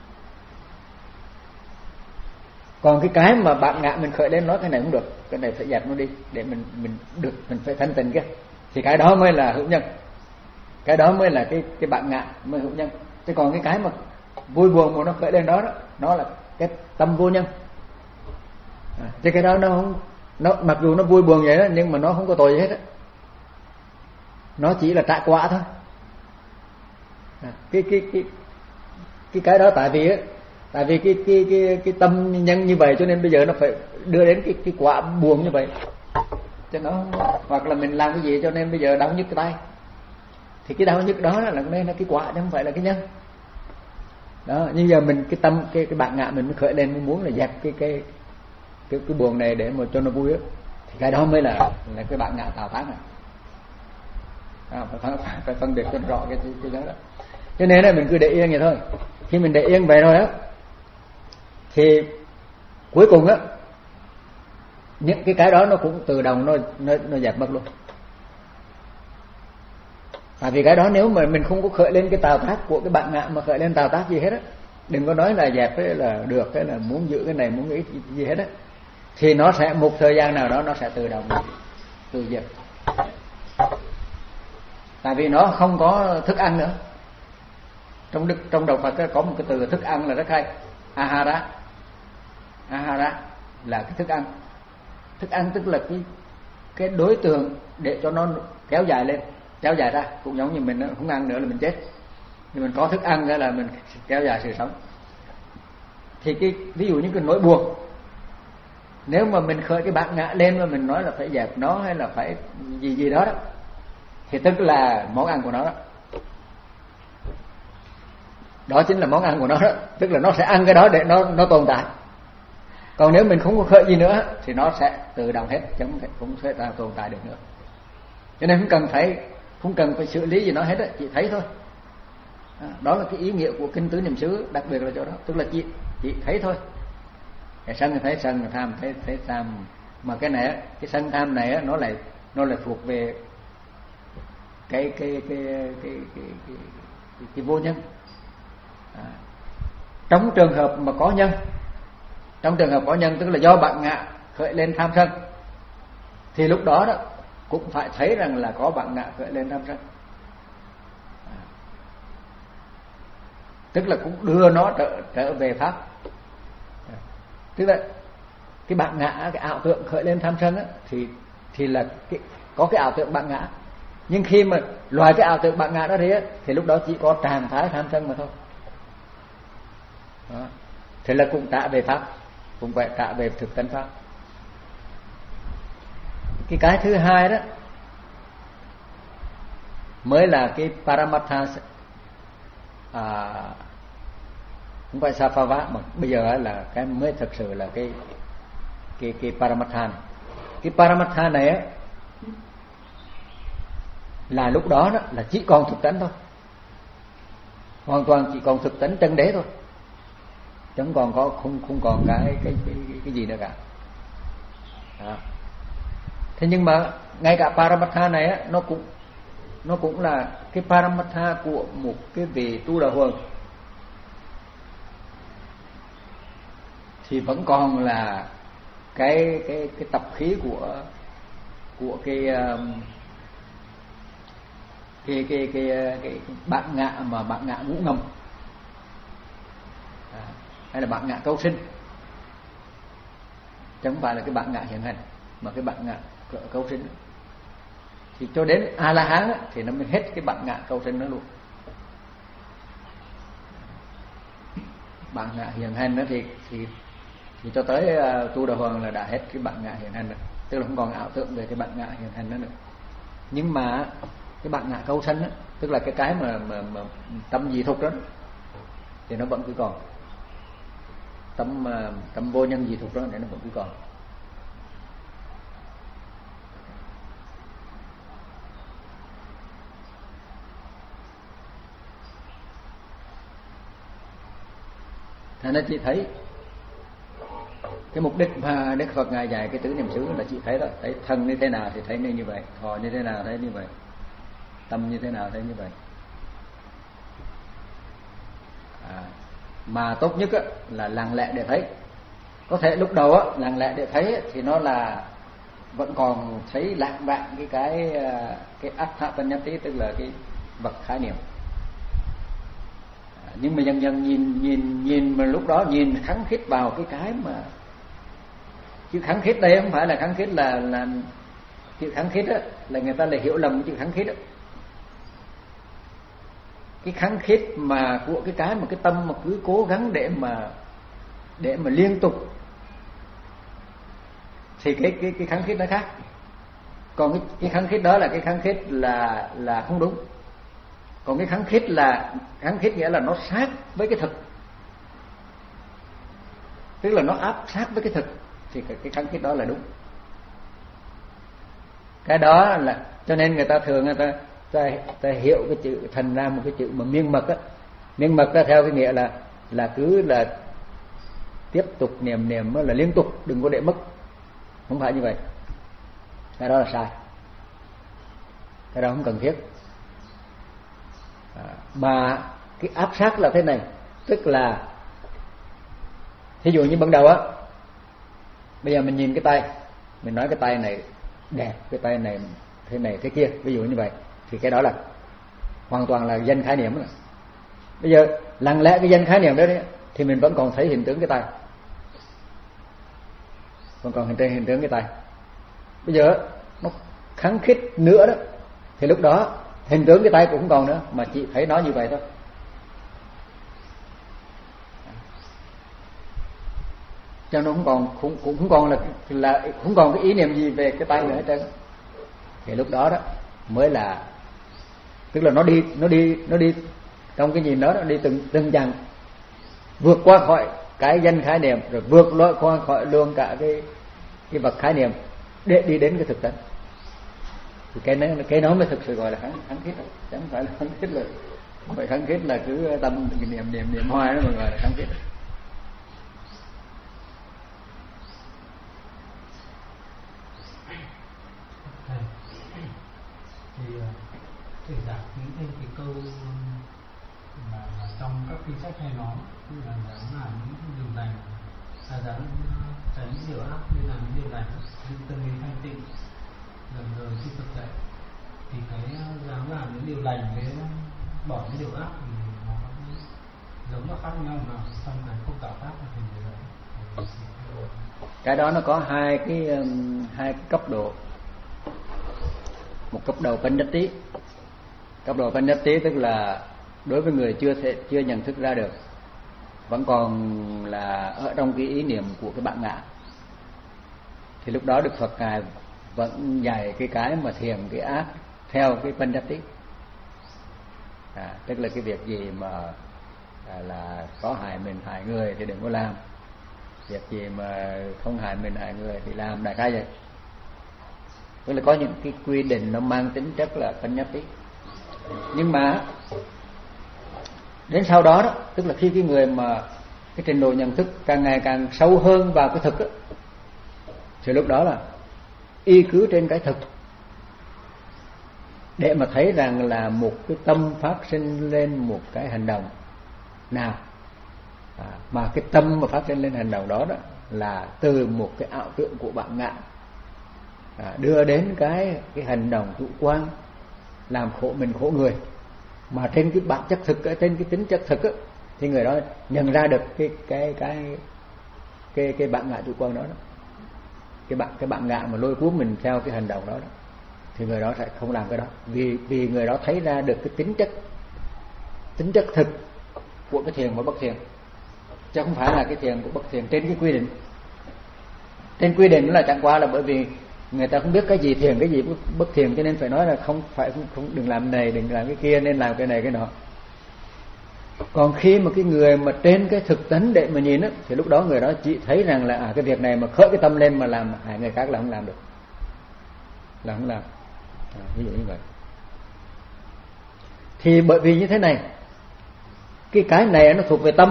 S2: Còn cái cái mà bạn ngạ mình khởi lên nói cái này không được, cái này phải dẹp nó đi để mình mình được, mình phải thanh tịnh kia, thì cái đó mới là hữu nhân. Cái đó mới là cái cái bạn ngạ mới hữu nhân. Chứ còn cái cái mà vui buồn mà nó khởi lên đó, đó nó là cái tâm vô nhân. À, chứ cái đó nó không, nó mặc dù nó vui buồn vậy đó, nhưng mà nó không có tội gì hết á. Nó chỉ là trả quả thôi. À, cái cái cái cái cái đó tại vì á, tại vì cái cái cái cái tâm nhân như vậy cho nên bây giờ nó phải đưa đến cái cái quả buồn như vậy. Cho nó, hoặc là mình làm cái gì cho nên bây giờ đau nhức cái tay, thì cái đau nhức đó là nên là cái quả chứ không phải là cái nhân. Đó, nhưng giờ mình cái tâm cái cái bạn ngạ mình mới khởi lên, mới muốn là dẹp cái cái cái cái buồn này để mà cho nó vui á, thì cái đó mới là là cái bạn ngạ tạo tác này. À, phải, phải, phải phân biệt cho rõ cái cái đó, đó. Cho nên là mình cứ để yên vậy thôi. Khi mình để yên vậy rồi á, thì cuối cùng á, những cái cái đó nó cũng tự động nó nó nó dẹp mất luôn. Tại vì cái đó nếu mà mình không có khởi lên cái tạo tác của cái bạn ngạ mà khởi lên tạo tác gì hết á, đừng có nói là dẹp ấy là được, cái là muốn giữ cái này muốn nghĩ gì hết á, thì nó sẽ một thời gian nào đó nó sẽ tự động tự dẹp. Tại vì nó không có thức ăn nữa. Trong đức trong đạo Phật có một cái từ thức ăn là rất hay, ahara. Ahara là cái thức ăn. Thức ăn tức là cái cái đối tượng để cho nó kéo dài lên, kéo dài ra, cũng giống như mình không ăn nữa là mình chết. Nhưng mình có thức ăn ra là mình kéo dài sự sống. Thì cái ví dụ như cái nỗi buồn, nếu mà mình khởi cái bạn ngạ lên mà mình nói là phải dẹp nó hay là phải gì gì đó đó, thì tức là món ăn của nó đó. Đó chính là món ăn của nó đó, tức là nó sẽ ăn cái đó để nó nó tồn tại. Còn nếu mình không có khởi gì nữa thì nó sẽ tự động hết, chứ không sẽ tồn tại được nữa. Cho nên không cần phải không cần phải xử lý gì nó hết á, chỉ thấy thôi. Đó là cái ý nghĩa của kinh tứ niệm xứ, đặc biệt là chỗ đó, tức là chỉ chỉ thấy thôi. Cái sân thì thấy sân, cái tham thấy thấy tham, mà cái này cái sân tham này á, nó lại nó lại thuộc về cái cái cái cái cái cái, cái, cái, cái vô nhân. À, trong trường hợp mà có nhân, trong trường hợp có nhân tức là do bạn ngạ khởi lên tham sân, thì lúc đó đó cũng phải thấy rằng là có bạn ngạ khởi lên tham sân. À, tức là cũng đưa nó trở trở về pháp. À, tức là cái bạn ngạ, cái ảo tượng khởi lên tham sân á, thì thì là cái, có cái ảo tượng bạn ngạ. Nhưng khi mà loại cái ảo tượng bạn ngạ đó thế thì lúc đó chỉ có trạng thái tham sân mà thôi. Đó. Thế là cũng trả về pháp, cũng vậy, trả về thực tánh pháp. Cái cái thứ hai đó mới là cái Paramatha, à, không phải Saphava, mà bây giờ là cái mới thực sự là cái cái cái Paramatha này. Cái Paramatha này á, là lúc đó, đó là chỉ còn thực tánh thôi, hoàn toàn chỉ còn thực tánh chân đế thôi, chẳng còn có không không còn cái cái cái cái, cái gì nữa cả. Đó. Thế nhưng mà ngay cả Paramatha này á, nó cũng nó cũng là cái Paramatha của một cái vị tu đạo huần, thì vẫn còn là cái cái cái tập khí của của cái cái cái cái cái, cái bản ngã mà bản ngã ngũ ngầm, à, hay là bản ngã câu sinh, chứ không phải là cái bản ngã hiện hành, mà cái bản ngã câu sinh. Thì cho đến A La Hán thì nó mới hết cái bản ngã câu sinh đó luôn. Bản ngã hiện hành đó thì thì thì cho tới uh, tu đà hoàng là đã hết cái bản ngã hiện hành rồi, tức là không còn ảo tưởng về cái bản ngã hiện hành đó nữa. Nhưng mà cái bản ngã câu sanh đó, tức là cái cái mà mà, mà tâm dị thục đó thì nó vẫn cứ còn, tâm uh, tâm vô nhân dị thục đó thì nó vẫn cứ còn. Thành ra chị thấy cái mục đích mà Đức Phật ngài dạy cái tứ niệm xứ là chị thấy đó, thấy thân như thế nào thì thấy như vậy, thọ như thế nào thấy như vậy, tâm như thế nào thấy như vậy. À, mà tốt nhất á, là lặng lẽ để thấy. Có thể lúc đầu á, lặng lẽ để thấy thì nó là vẫn còn thấy lãng mạn cái cái cái Atthapanyati, tức là cái vật khái niệm. À, nhưng mà dần dần nhìn nhìn nhìn mà lúc đó nhìn khắng khít vào cái cái mà chữ khắng khít đây không phải là khắng khít là là chữ khắng khít á, là người ta lại hiểu lầm chữ khắng khít á. Cái khắng khít mà của cái cái mà cái tâm mà cứ cố gắng để mà để mà liên tục thì cái cái cái khắng khít nó khác. Còn cái cái khắng khít đó là cái khắng khít là là không đúng. Còn cái khắng khít là khắng khít nghĩa là nó sát với cái thực, tức là nó áp sát với cái thực, thì cái, cái khắng khít đó là đúng. Cái đó là cho nên người ta thường người ta ta, ta hiểu cái chữ thành ra một cái chữ mà miên mật á. Miên mật á theo cái nghĩa là là cứ là tiếp tục niệm niệm là liên tục, đừng có để mất. Không phải như vậy, cái đó là sai, cái đó không cần thiết. À, mà cái áp sát là thế này, tức là thí dụ như ban đầu á, bây giờ mình nhìn cái tay, mình nói cái tay này đẹp, cái tay này thế này thế kia, ví dụ như vậy, thì cái đó là hoàn toàn là danh khái niệm đó. Bây giờ lặng lẽ cái danh khái niệm đó đấy, thì mình vẫn còn thấy hình tướng cái tay, vẫn còn hình hình tướng cái tay. Bây giờ nó khắng khít nữa đó, thì lúc đó hình tướng cái tay cũng không còn nữa, mà chỉ thấy nó như vậy thôi. Cho nó không còn cũng cũng không còn là là không còn cái ý niệm gì về cái tay nữa hết trơn. Thì lúc đó đó mới là, tức là nó đi nó đi nó đi trong cái nhìn đó, nó đi từng từng dần vượt qua khỏi cái danh khái niệm, rồi vượt qua khỏi luôn cả cái cái vật khái niệm để đi đến cái thực tế. Thì cái nó cái nó mới thực sự gọi là kháng kháng khít, chứ không phải là kháng khít là không phải kháng khít là cứ tâm niệm niệm niệm hoài đó mà gọi là kháng khít.
S4: Thì thầy giảng thêm cái câu mà trong các kinh sách hay nói, như là dám làm những điều lành, là dám tránh những điều ác, nên làm những điều lành, nên tâm lý thanh tịnh, dần dần khi Phật dạy. Thì cái dám làm những điều lành với bỏ những điều ác thì nó giống nó khác nhau, mà trong cái không tạo tác là thành điều đấy.
S2: Cái đó nó có hai cái hai cái cấp độ. Một cấp độ Panyati. Cấp độ Panyati tức là đối với người chưa thể, chưa nhận thức ra được, vẫn còn là ở trong cái ý niệm của cái bản ngã, thì lúc đó Đức Phật ngài vẫn dạy cái cái mà thiền cái ác theo cái Panyati. À, tức là cái việc gì mà à, là có hại mình hại người thì đừng có làm, việc gì mà không hại mình hại người thì làm, đại khái vậy. Tức là có những cái quy định nó mang tính chất là Panyati. Nhưng mà đến sau đó đó, tức là khi cái người mà cái trình độ nhận thức càng ngày càng sâu hơn vào cái thực đó, thì lúc đó là y cứ trên cái thực để mà thấy rằng là một cái tâm phát sinh lên một cái hành động nào, à, mà cái tâm mà phát sinh lên hành động đó đó là từ một cái ảo tưởng của bản ngã, à, đưa đến cái cái hành động chủ quan, làm khổ mình khổ người, mà trên cái bản chất thực, trên cái tính chất thực á, thì người đó nhận ra được cái cái cái cái cái bản ngã chủ quan đó, đó. cái bạn cái bạn ngã mà lôi cuốn mình theo cái hành động đó, đó thì người đó sẽ không làm cái đó, vì vì người đó thấy ra được cái tính chất tính chất thực của cái thiền và bất thiền, chứ không phải là cái thiền của bất thiền trên cái quy định. Trên quy định là chẳng qua là bởi vì người ta không biết cái gì thiền cái gì bất thiền, cho nên phải nói là không phải không, không đừng làm này đừng làm cái kia, nên làm cái này cái nọ. Còn khi mà cái người mà trên cái thực tánh để mà nhìn á, thì lúc đó người đó chỉ thấy rằng là à, cái việc này mà khởi cái tâm lên mà làm hại người khác là không làm được, là không làm. À, ví dụ như vậy. Thì bởi vì như thế này, cái cái này nó thuộc về tâm,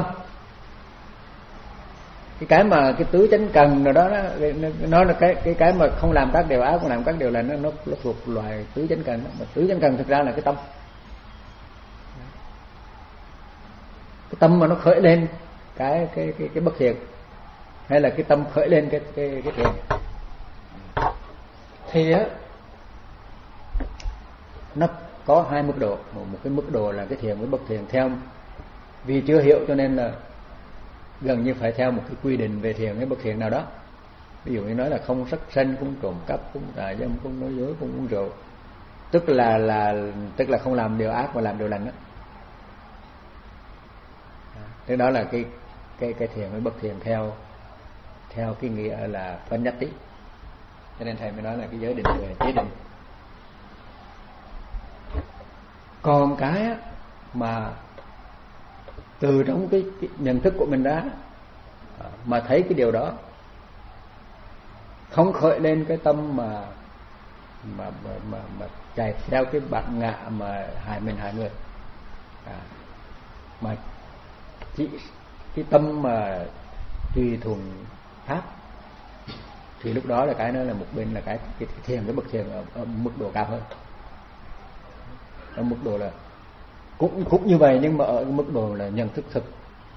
S2: cái cái mà cái tứ chánh cần rồi đó, đó nó là cái cái cái mà không làm các điều ác, không làm các điều lành, nó, nó nó thuộc loài tứ chánh cần đó. Mà tứ chánh cần thực ra là cái tâm, cái tâm mà nó khởi lên cái cái cái cái bất thiện, hay là cái tâm khởi lên cái cái cái thiện, thì á nó có hai mức độ. Một, một cái mức độ là cái thiện với bất thiện, theo vì chưa hiểu cho nên là gần như phải theo một cái quy định về thiện với bất thiện nào đó. Ví dụ như nói là không sát sanh, không trộm cắp, không tà dâm, không nói dối, không uống rượu, tức là là tức là không làm điều ác mà làm điều lành đó. Thế đó là cái cái cái thiện với bất thiện theo theo cái nghĩa là phân nhất tí. Cho nên thầy mới nói là cái giới định về chế định. Còn cái mà từ trong cái, cái nhận thức của mình ra mà thấy cái điều đó, không khởi lên cái tâm mà mà mà mà, mà chạy theo cái bản ngã mà hại mình hại người, à, mà chỉ cái tâm mà tùy thuận pháp, thì lúc đó là cái đó là một bên là cái, cái thiền với bất thiền ở, ở mức độ cao hơn, ở mức độ là cũng cũng như vậy, nhưng mà ở mức độ là nhận thức thực.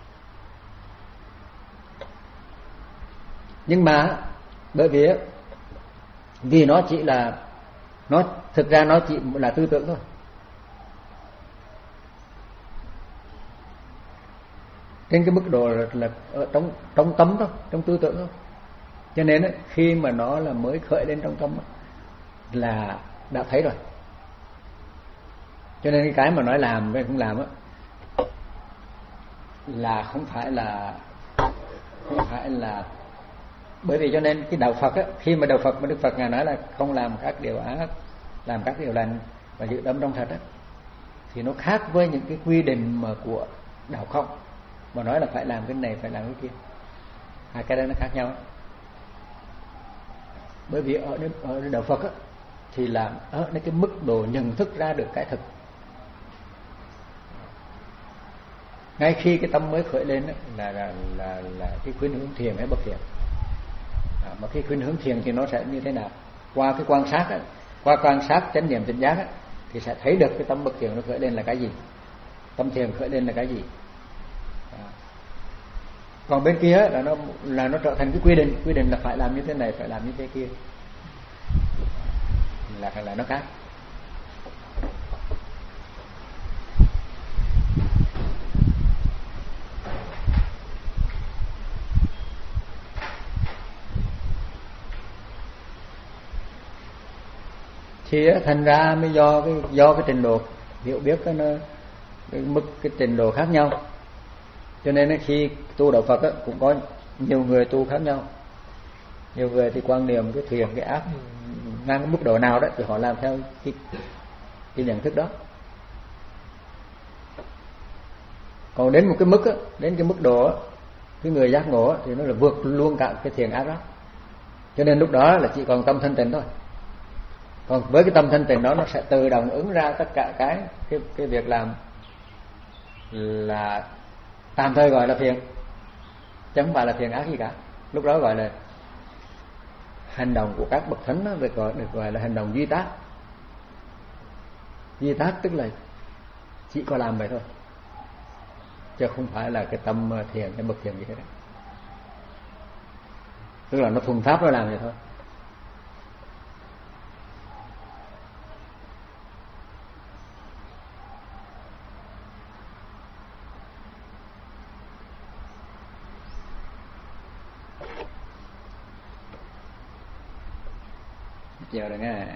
S2: Nhưng mà bởi vì vì nó chỉ là nó thực ra nó chỉ là tư tưởng thôi, trên cái mức độ là, là ở trong trong tâm thôi, trong tư tưởng thôi. Cho nên ấy, khi mà nó là mới khởi lên trong tâm là đã thấy rồi. Cho nên cái mà nói làm với không làm á là không phải là không phải là bởi vì cho nên cái đạo Phật á, khi mà đạo Phật mà Đức Phật ngài nói là không làm các điều ác, làm các điều lành và giữ tâm trong thật á, thì nó khác với những cái quy định mà của đạo không, mà nói là phải làm cái này phải làm cái kia. Hai cái đó nó khác nhau. Bởi vì ở ở đạo Phật á, thì làm ở cái mức độ nhận thức ra được cái thực. Ngay khi cái tâm mới khởi lên đó, là, là là là cái khuynh hướng thiền hay bất thiền. À, mà cái khuynh hướng thiền thì nó sẽ như thế nào? Qua cái quan sát đó, qua quan sát chánh niệm tỉnh giác đó, thì sẽ thấy được cái tâm bất thiền nó khởi lên là cái gì, tâm thiền khởi lên là cái gì. À. Còn bên kia là nó là nó trở thành cái quy định, quy định là phải làm như thế này, phải làm như thế kia, là là nó khác. Thì thành ra mới do cái do cái trình độ hiểu biết cái, nó, cái mức cái trình độ khác nhau, cho nên khi tu đạo Phật á, cũng có nhiều người tu khác nhau. Nhiều người thì quan niệm cái thiền cái ác ngang cái mức độ nào đó thì họ làm theo cái, cái nhận thức đó. Còn đến một cái mức á, đến cái mức độ á, cái người giác ngộ á, thì nó là vượt luôn cả cái thiền ác đó. Cho nên lúc đó là chỉ còn tâm thanh tịnh thôi. Còn với cái tâm thanh tịnh đó, nó sẽ tự động ứng ra tất cả cái cái cái việc làm là tạm thời gọi là thiền, chứ không phải là thiền ác gì cả. Lúc đó gọi là hành động của các bậc thánh, nó được gọi được gọi là hành động duy tác. Duy tác tức là chỉ có làm vậy thôi, chứ không phải là cái tâm thiền hay bậc thiền gì hết. Tức là nó thuần pháp nó làm vậy thôi. chờ rồi nghe.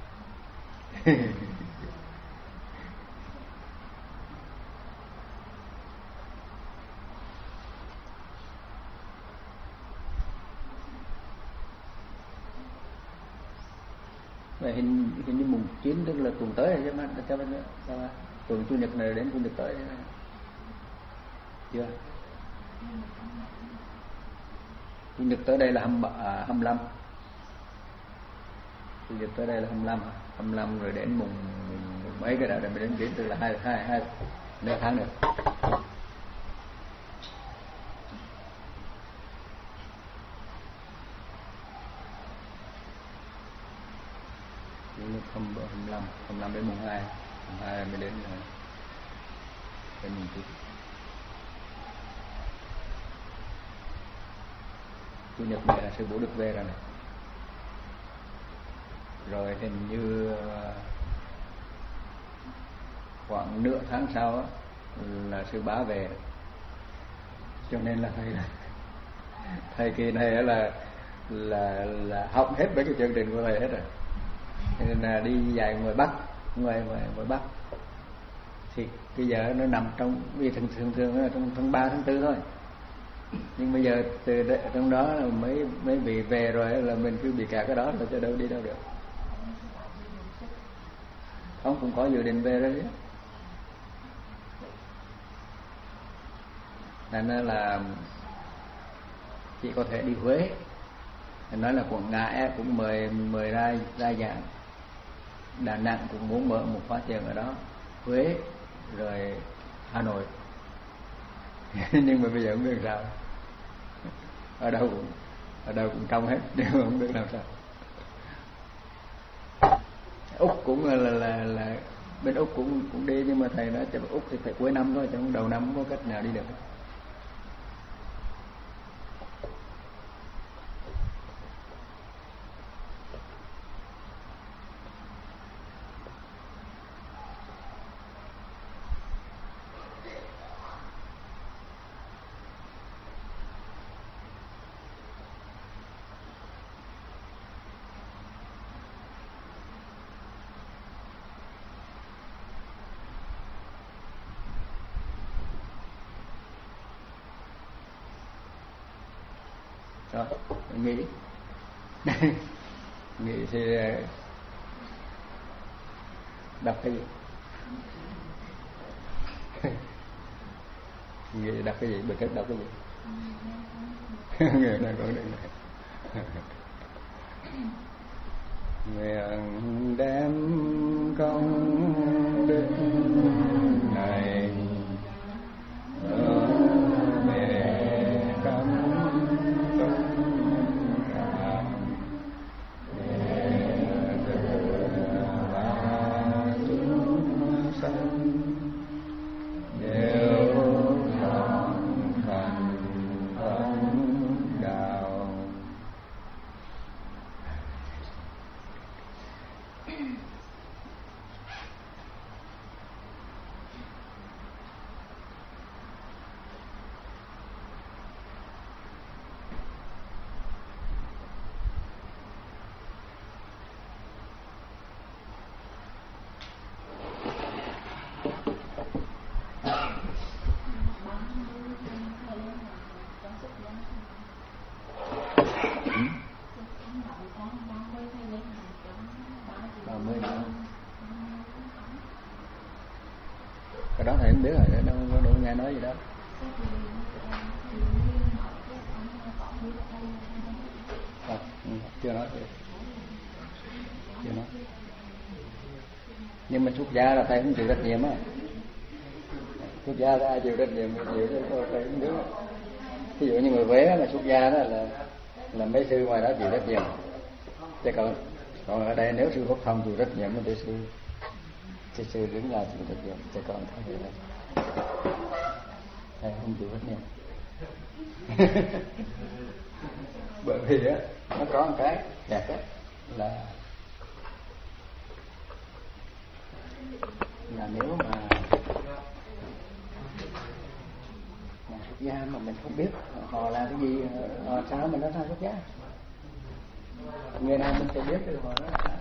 S2: Vậy hình hình như mùng chín tức là tuần tới chứ mà cho bên sao mà tuần chủ nhật này đến chủ nhật tới chưa? Chủ nhật tới đây là hai mươi lăm. Chủ nhật tới đây là hai mươi lăm, hai mươi lăm rồi đến mùng, mùng mấy cái đó rồi mới đến đến từ là hai hai hai nửa tháng nữa. Không hai mươi lăm, hai mươi lăm đến mùng hai, mùng hai mới đến đến mùng chín. Chủ nhật này là sư Bố được về rồi này. Rồi hình như khoảng nửa tháng sau là sư Bá về, cho nên là thầy thầy kỳ này là là là học hết mấy cái chương trình của thầy hết rồi. Nên là đi dạy ngoài Bắc, ngoài ngoài ngoài Bắc thì bây giờ nó nằm trong, vì thường thường thường là trong tháng ba tháng tư thôi, nhưng bây giờ từ đây, trong đó là mấy mấy vị về rồi là mình cứ bị cả cái đó rồi cho đâu đi đâu được. Ông cũng có dự định về đấy, nên là chỉ có thể đi Huế. Nói là Quảng Ngãi cũng mời mời ra ra giảng, Đà Nẵng cũng muốn mở một khóa thiền ở đó, Huế rồi Hà Nội. Nhưng mà bây giờ không biết sao, ở đâu cũng ở đâu cũng trong hết, nhưng mà không biết làm sao. Úc cũng là là, là, là bên Úc cũng cũng đi, nhưng mà thầy nói cho Úc thì phải cuối năm thôi, chứ đầu năm không có cách nào đi được. Rồi, nghĩ nghĩ thì đọc cái gì? Nghĩ đọc cái gì? Bữa trước đọc cái gì? Người này có đây này. Nguyện đem công đức này cái đó thầy không biết rồi, đâu có đâu nghe nói gì đó. À, chưa nói chưa. chưa nói. Nhưng mà xuất gia là thầy cũng chịu trách nhiệm á. Xuất gia là ai chịu trách nhiệm chịu chứ thầy không biết. Ví dụ như người Huế là xuất gia đó là là mấy sư ngoài đó chịu trách nhiệm. Chứ còn còn ở đây nếu sư Phúc Thông chịu trách nhiệm thì sư thì sư đứng là chịu trách nhiệm, chứ còn thầy là thầy không chịu trách nhiệm. Bởi vì á nó có một cái đẹp á là là nếu mà mà xuất gia mà mình không biết họ làm cái gì, họ sao mình nói sao xuất gia. người nào mình sẽ biết được họ đó.